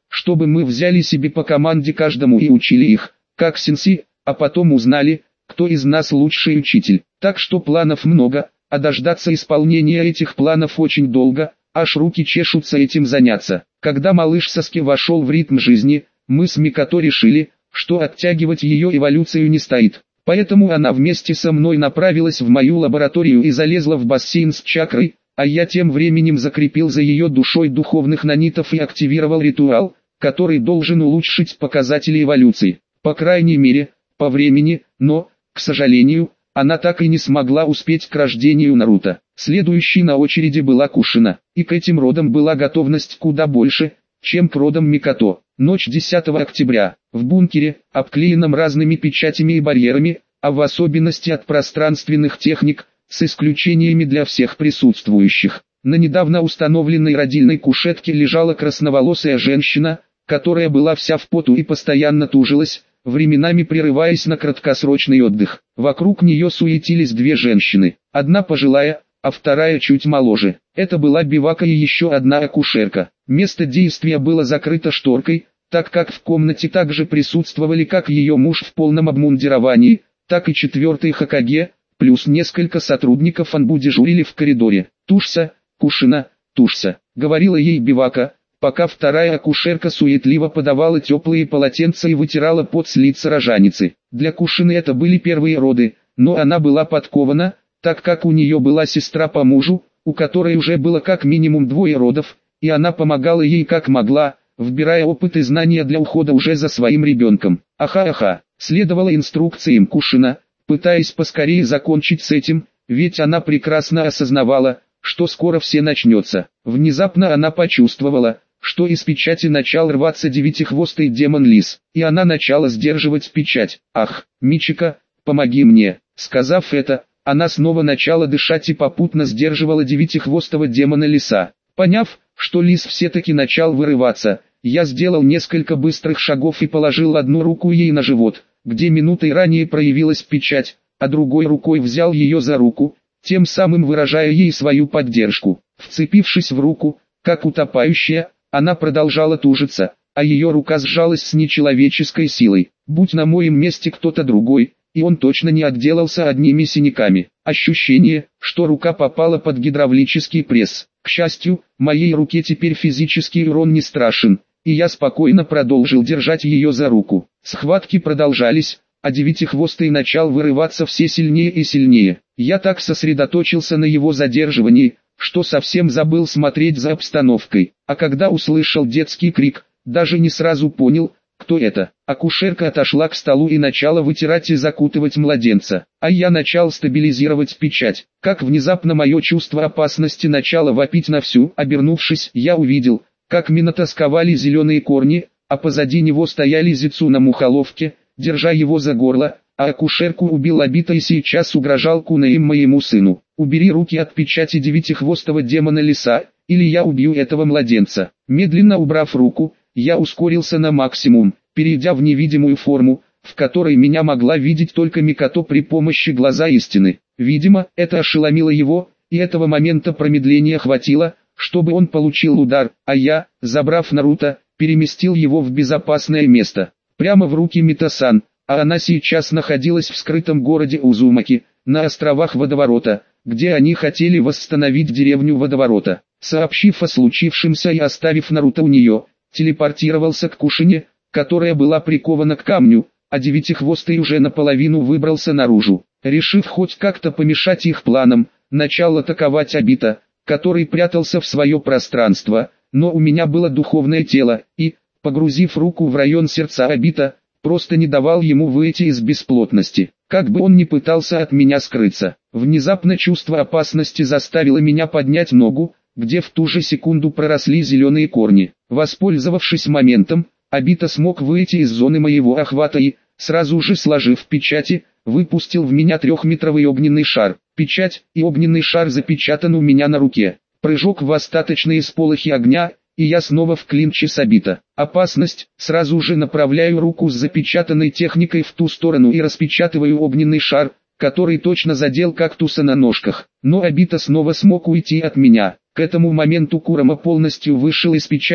чтобы мы взяли себе по команде каждому и учили их, как сенси, а потом узнали, кто из нас лучший учитель. Так что планов много, а дождаться исполнения этих планов очень долго, аж руки чешутся этим заняться. Когда малыш Саски вошел в ритм жизни, мы с Микото решили, что оттягивать ее эволюцию не стоит. Поэтому она вместе со мной направилась в мою лабораторию и залезла в бассейн с чакрой, а я тем временем закрепил за ее душой духовных нанитов и активировал ритуал, который должен улучшить показатели эволюции. По крайней мере, по времени, но, к сожалению, она так и не смогла успеть к рождению Наруто. Следующей на очереди была Кушина, и к этим родам была готовность куда больше, чем к родам Микото. Ночь десятого октября, в бункере, обклеенном разными печатями и барьерами, а в особенности от пространственных техник, с исключениями для всех присутствующих. На недавно установленной родильной кушетке лежала красноволосая женщина, которая была вся в поту и постоянно тужилась, временами прерываясь на краткосрочный отдых. Вокруг нее суетились две женщины, одна пожилая, а вторая чуть моложе. Это была Бивака и еще одна акушерка. Место действия было закрыто шторкой, так как в комнате также присутствовали как ее муж в полном обмундировании, так и четвертый Хокаге, плюс несколько сотрудников Анбу дежурили в коридоре. «Тушься, Кушина, тушься», — говорила ей Бивака, пока вторая акушерка суетливо подавала теплые полотенца и вытирала пот с лиц рожаницы. Для Кушины это были первые роды, но она была подкована, так как у нее была сестра по мужу, у которой уже было как минимум двое родов, и она помогала ей как могла, вбирая опыт и знания для ухода уже за своим ребенком. Аха-аха, следовала инструкциям Кушина, пытаясь поскорее закончить с этим, ведь она прекрасно осознавала, что скоро все начнется. Внезапно она почувствовала, что из печати начал рваться девятихвостый демон-лис, и она начала сдерживать печать. «Ах, Мичика, помоги мне!» Сказав это, она снова начала дышать и попутно сдерживала девятихвостого демона-лиса. Поняв, что лис все-таки начал вырываться, я сделал несколько быстрых шагов и положил одну руку ей на живот, где минутой ранее проявилась печать, а другой рукой взял ее за руку, тем самым выражая ей свою поддержку. Вцепившись в руку, как утопающая, она продолжала тужиться, а ее рука сжалась с нечеловеческой силой. Будь на моем месте кто-то другой, и он точно не отделался одними синяками. Ощущение, что рука попала под гидравлический пресс. К счастью, моей руке теперь физический урон не страшен, и я спокойно продолжил держать ее за руку. Схватки продолжались, а девятихвостый начал вырываться все сильнее и сильнее. Я так сосредоточился на его задерживании, что совсем забыл смотреть за обстановкой, а когда услышал детский крик, даже не сразу понял, кто это. Акушерка отошла к столу и начала вытирать и закутывать младенца, а я начал стабилизировать печать. Как внезапно мое чувство опасности начало вопить на всю. Обернувшись, я увидел, как Минато сковали зеленые корни, а позади него стояли Зицу на мухоловке, держа его за горло, а акушерку убил Обита и сейчас угрожал Кунаим моему сыну. «Убери руки от печати девятихвостого демона-лиса, или я убью этого младенца». Медленно убрав руку, я ускорился на максимум, перейдя в невидимую форму, в которой меня могла видеть только Микото при помощи глаза истины. Видимо, это ошеломило его, и этого момента промедления хватило, чтобы он получил удар, а я, забрав Наруто, переместил его в безопасное место, прямо в руки Мито-сан, а она сейчас находилась в скрытом городе Узумаки, на островах Водоворота, где они хотели восстановить деревню Водоворота. Сообщив о случившемся и оставив Наруто у нее, телепортировался к Кушине, которая была прикована к камню, а девятихвостый уже наполовину выбрался наружу. Решив хоть как-то помешать их планам, начал атаковать Обита, который прятался в свое пространство, но у меня было духовное тело, и, погрузив руку в район сердца Обита, просто не давал ему выйти из бесплотности. Как бы он ни пытался от меня скрыться, внезапно чувство опасности заставило меня поднять ногу, где в ту же секунду проросли зеленые корни. Воспользовавшись моментом, Обита смог выйти из зоны моего охвата и, сразу же сложив печати, выпустил в меня трехметровый огненный шар. Печать и огненный шар запечатан у меня на руке. Прыжок в остаточные сполохи огня, и я снова в клинче с Обита. Опасность, сразу же направляю руку с запечатанной техникой в ту сторону и распечатываю огненный шар, который точно задел кактуса на ножках. Но Обита снова смог уйти от меня. К этому моменту Курама полностью вышел из печати,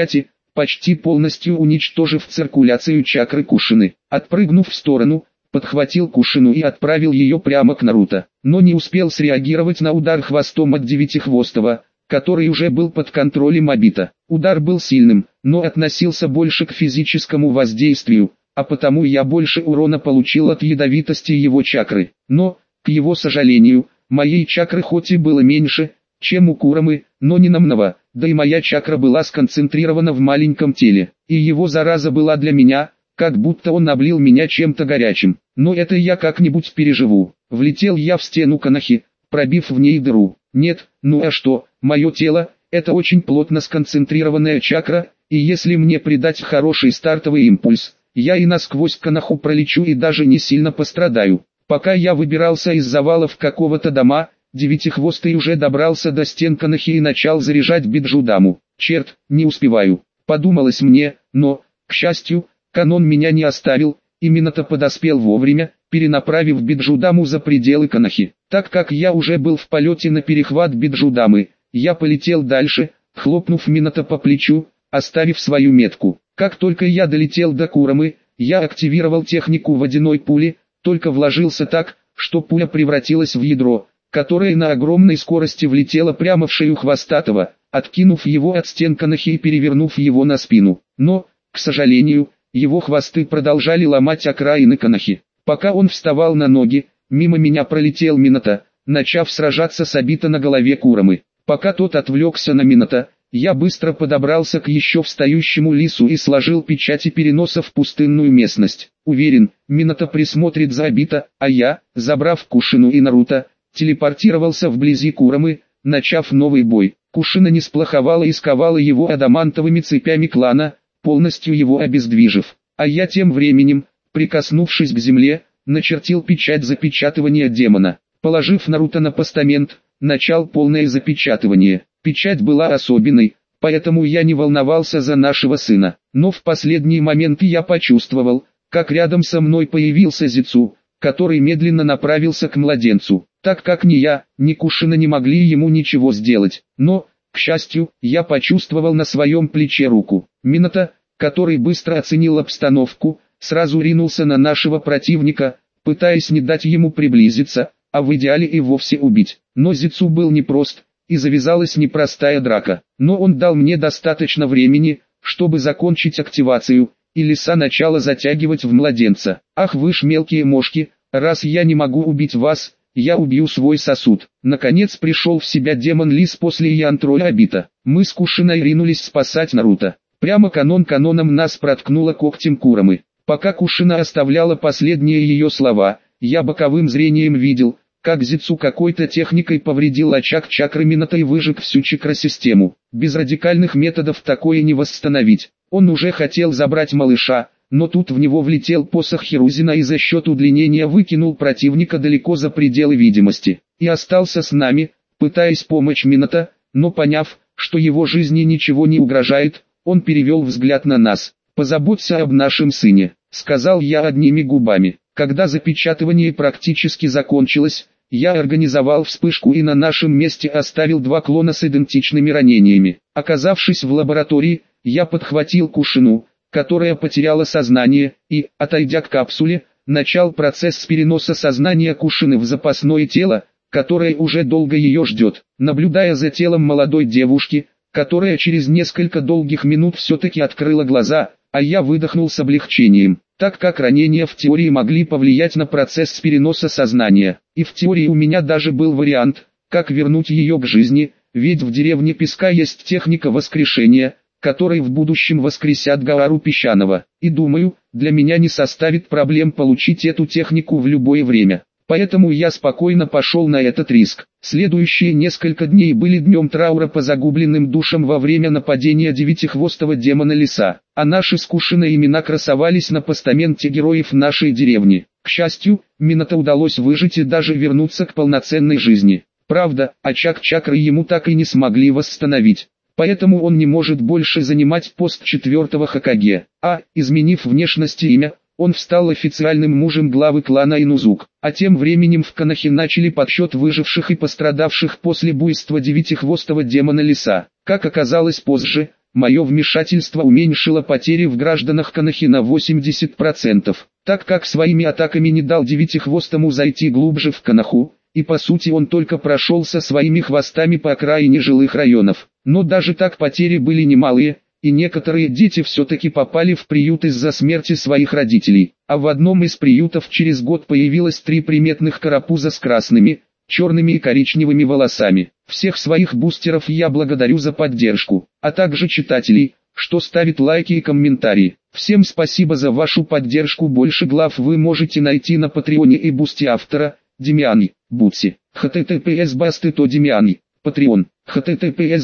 почти полностью уничтожив циркуляцию чакры Кушины. Отпрыгнув в сторону, подхватил Кушину и отправил ее прямо к Наруто, но не успел среагировать на удар хвостом от Девятихвостого, который уже был под контролем Обита. Удар был сильным, но относился больше к физическому воздействию, а потому я больше урона получил от ядовитости его чакры. Но, к его сожалению, моей чакры хоть и было меньше, чем у Курамы, но не намного, да и моя чакра была сконцентрирована в маленьком теле, и его зараза была для меня, как будто он облил меня чем-то горячим. Но это я как-нибудь переживу. Влетел я в стену Конохи, пробив в ней дыру. Нет, ну а что, мое тело – это очень плотно сконцентрированная чакра, и если мне придать хороший стартовый импульс, я и насквозь Коноху пролечу и даже не сильно пострадаю. Пока я выбирался из завалов какого-то дома, Девятихвостый уже добрался до стен Конохи и начал заряжать Биджудаму. Черт, не успеваю, подумалось мне, но, к счастью, Канон меня не оставил, именно-то подоспел вовремя, перенаправив Биджудаму за пределы Конохи. Так как я уже был в полете на перехват Биджудамы, я полетел дальше, хлопнув Минато по плечу, оставив свою метку. Как только я долетел до Курамы, я активировал технику водяной пули, только вложился так, что пуля превратилась в ядро, которое на огромной скорости влетело прямо в шею Хвостатого, откинув его от стен Конохи и перевернув его на спину. Но, к сожалению, его хвосты продолжали ломать окраины Конохи. Пока он вставал на ноги, мимо меня пролетел Минато, начав сражаться с Обито на голове Курамы. Пока тот отвлекся на Минато, я быстро подобрался к еще встающему лису и сложил печати переноса в пустынную местность. Уверен, Минато присмотрит за Обито, а я, забрав Кушину и Наруто, телепортировался вблизи Курамы, начав новый бой. Кушина не сплоховала и сковала его адамантовыми цепями клана, полностью его обездвижив. А я тем временем, прикоснувшись к земле, начертил печать запечатывания демона. Положив Наруто на постамент, начал полное запечатывание. Печать была особенной, поэтому я не волновался за нашего сына. Но в последний момент я почувствовал, как рядом со мной появился Зицу, который медленно направился к младенцу. Так как ни я, ни Кушина не могли ему ничего сделать. Но, к счастью, я почувствовал на своем плече руку. Минато, который быстро оценил обстановку, сразу ринулся на нашего противника, пытаясь не дать ему приблизиться, а в идеале и вовсе убить. Но Зицу был непрост, и завязалась непростая драка. Но он дал мне достаточно времени, чтобы закончить активацию, и лиса начала затягивать в младенца. Ах вы ж мелкие мошки, раз я не могу убить вас, я убью свой сосуд. Наконец пришел в себя демон-лис после янтроля Обита. Мы с Кушиной ринулись спасать Наруто. Прямо канон каноном нас проткнуло когтем Курамы. Пока Кушина оставляла последние ее слова, я боковым зрением видел, как Зицу какой-то техникой повредил очаг чакры Минато и выжег всю чакросистему. Без радикальных методов такое не восстановить. Он уже хотел забрать малыша, но тут в него влетел посох Хирузина и за счет удлинения выкинул противника далеко за пределы видимости. И остался с нами, пытаясь помочь Минато, но поняв, что его жизни ничего не угрожает, он перевел взгляд на нас. «Позаботься об нашем сыне», — сказал я одними губами. Когда запечатывание практически закончилось, я организовал вспышку и на нашем месте оставил два клона с идентичными ранениями. Оказавшись в лаборатории, я подхватил Кушину, которая потеряла сознание, и, отойдя к капсуле, начал процесс переноса сознания Кушины в запасное тело, которое уже долго ее ждет. Наблюдая за телом молодой девушки, которая через несколько долгих минут все-таки открыла глаза, а я выдохнул с облегчением, так как ранения в теории могли повлиять на процесс переноса сознания. И в теории у меня даже был вариант, как вернуть ее к жизни, ведь в деревне Песка есть техника воскрешения, которой в будущем воскресят Гаару Песчаного. И думаю, для меня не составит проблем получить эту технику в любое время. Поэтому я спокойно пошел на этот риск. Следующие несколько дней были днем траура по загубленным душам во время нападения девятихвостого демона лиса, а наши с Кушиной имена красовались на постаменте героев нашей деревни. К счастью, Минато удалось выжить и даже вернуться к полноценной жизни. Правда, очаг чакры ему так и не смогли восстановить. Поэтому он не может больше занимать пост четвертого Хокаге, а, изменив внешность и имя, он стал официальным мужем главы клана Инузук. А тем временем в Конохе начали подсчет выживших и пострадавших после буйства девятихвостого демона лиса. Как оказалось позже, мое вмешательство уменьшило потери в гражданах Конохи на восемьдесят процентов, так как своими атаками не дал Девятихвостому зайти глубже в Коноху, и по сути он только прошелся своими хвостами по окраине жилых районов. Но даже так потери были немалые, и некоторые дети все-таки попали в приют из-за смерти своих родителей. А в одном из приютов через год появилось три приметных карапуза с красными, черными и коричневыми волосами. Всех своих бустеров я благодарю за поддержку, а также читателей, что ставит лайки и комментарии. Всем спасибо за вашу поддержку. Больше глав вы можете найти на Патреоне и Бусти автора, Демиани, Бутси. https басты то Демиани, Patreon, https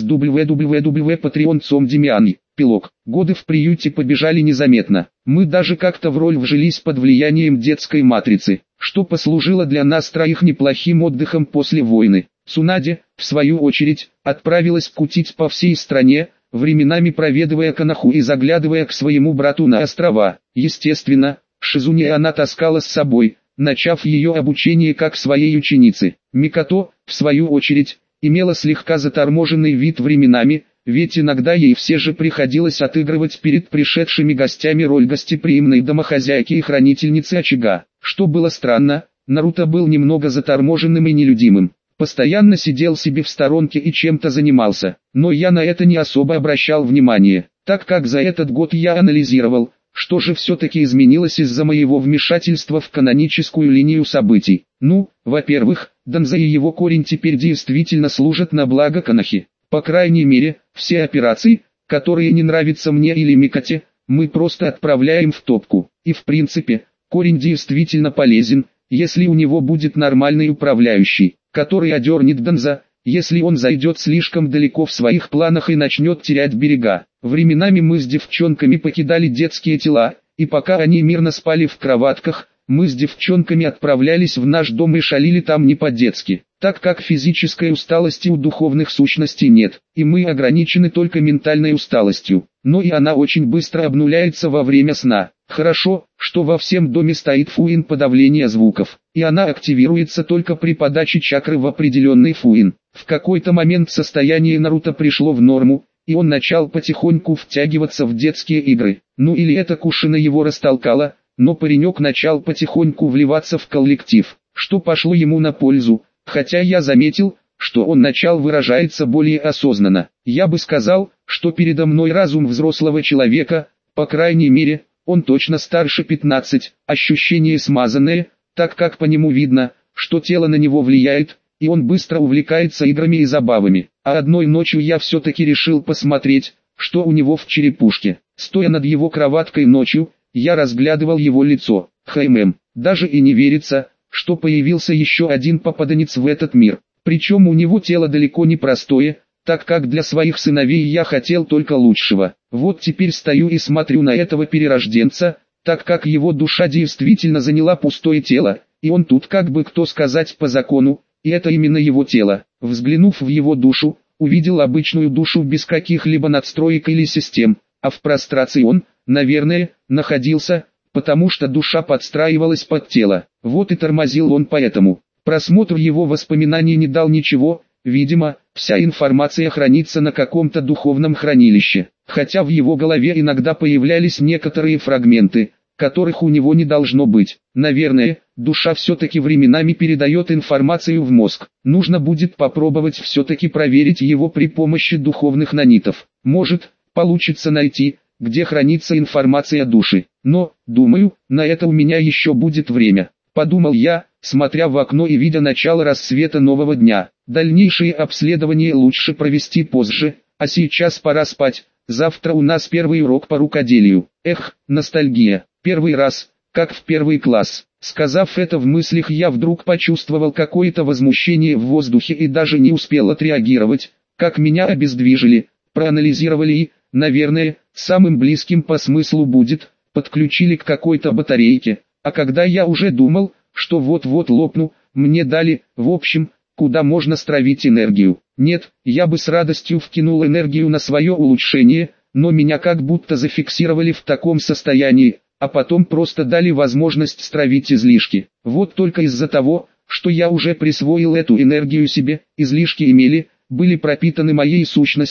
www patreon точка com Демиани. Пилок. Годы в приюте побежали незаметно. Мы даже как-то в роль вжились под влиянием детской матрицы, что послужило для нас троих неплохим отдыхом после войны. Цунаде, в свою очередь, отправилась кутить по всей стране, временами проведывая Коноху и заглядывая к своему брату на острова. Естественно, Шизуни она таскала с собой, начав ее обучение как своей ученицы. Микото, в свою очередь, имела слегка заторможенный вид временами, ведь иногда ей все же приходилось отыгрывать перед пришедшими гостями роль гостеприимной домохозяйки и хранительницы очага. Что было странно, Наруто был немного заторможенным и нелюдимым. Постоянно сидел себе в сторонке и чем-то занимался, но я на это не особо обращал внимания, так как за этот год я анализировал, что же все-таки изменилось из-за моего вмешательства в каноническую линию событий. Ну, во-первых, Данза и его корень теперь действительно служат на благо Конохи. По крайней мере, все операции, которые не нравятся мне или Микоте, мы просто отправляем в топку. И в принципе, корень действительно полезен, если у него будет нормальный управляющий, который одернет Данза, если он зайдет слишком далеко в своих планах и начнет терять берега. Временами мы с девчонками покидали детские тела, и пока они мирно спали в кроватках, мы с девчонками отправлялись в наш дом и шалили там не по-детски, так как физической усталости у духовных сущностей нет, и мы ограничены только ментальной усталостью, но и она очень быстро обнуляется во время сна. Хорошо, что во всем доме стоит фуин подавления звуков, и она активируется только при подаче чакры в определенный фуин. В какой-то момент состояние Наруто пришло в норму, и он начал потихоньку втягиваться в детские игры. Ну или это Кушина его растолкала, но паренек начал потихоньку вливаться в коллектив, что пошло ему на пользу, хотя я заметил, что он начал выражаться более осознанно. Я бы сказал, что передо мной разум взрослого человека, по крайней мере, он точно старше пятнадцати, ощущение смазанное, так как по нему видно, что тело на него влияет, и он быстро увлекается играми и забавами. А одной ночью я все-таки решил посмотреть, что у него в черепушке. Стоя над его кроваткой ночью, я разглядывал его лицо. Хм, даже и не верится, что появился еще один попаданец в этот мир. Причем у него тело далеко не простое, так как для своих сыновей я хотел только лучшего. Вот теперь стою и смотрю на этого перерожденца, так как его душа действительно заняла пустое тело, и он тут как бы кто сказать по закону, и это именно его тело. Взглянув в его душу, увидел обычную душу без каких-либо надстроек или систем, а в прострации он, наверное, находился, потому что душа подстраивалась под тело. Вот и тормозил он поэтому. Просмотр его воспоминаний не дал ничего, видимо, вся информация хранится на каком-то духовном хранилище, хотя в его голове иногда появлялись некоторые фрагменты, которых у него не должно быть. Наверное, душа все-таки временами передает информацию в мозг. Нужно будет попробовать все-таки проверить его при помощи духовных нанитов. Может, получится найти, где хранится информация души. Но, думаю, на это у меня еще будет время. Подумал я, смотря в окно и видя начало рассвета нового дня. Дальнейшие обследования лучше провести позже, а сейчас пора спать. Завтра у нас первый урок по рукоделию. Эх, ностальгия. Первый раз, как в первый класс. Сказав это в мыслях, я вдруг почувствовал какое-то возмущение в воздухе и даже не успел отреагировать, как меня обездвижили, проанализировали и, наверное, самым близким по смыслу будет, подключили к какой-то батарейке, а когда я уже думал, что вот-вот лопну, мне дали, в общем, куда можно стравить энергию. Нет, я бы с радостью вкинул энергию на свое улучшение, но меня как будто зафиксировали в таком состоянии, а потом просто дали возможность стравить излишки. Вот только из-за того, что я уже присвоил эту энергию себе, излишки имели, были пропитаны моей сущностью,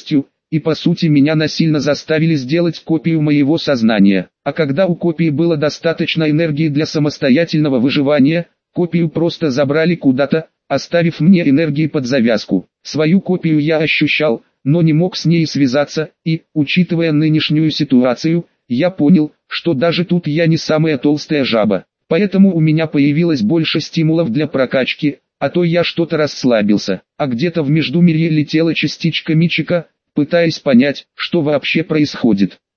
и по сути меня насильно заставили сделать копию моего сознания. А когда у копии было достаточно энергии для самостоятельного выживания, копию просто забрали куда-то, оставив мне энергии под завязку. Свою копию я ощущал, но не мог с ней связаться, и, учитывая нынешнюю ситуацию, я понял, что даже тут я не самая толстая жаба. Поэтому у меня появилось больше стимулов для прокачки, а то я что-то расслабился. А где-то в Междумирье летела частичка Мичика, пытаясь понять, что вообще происходит.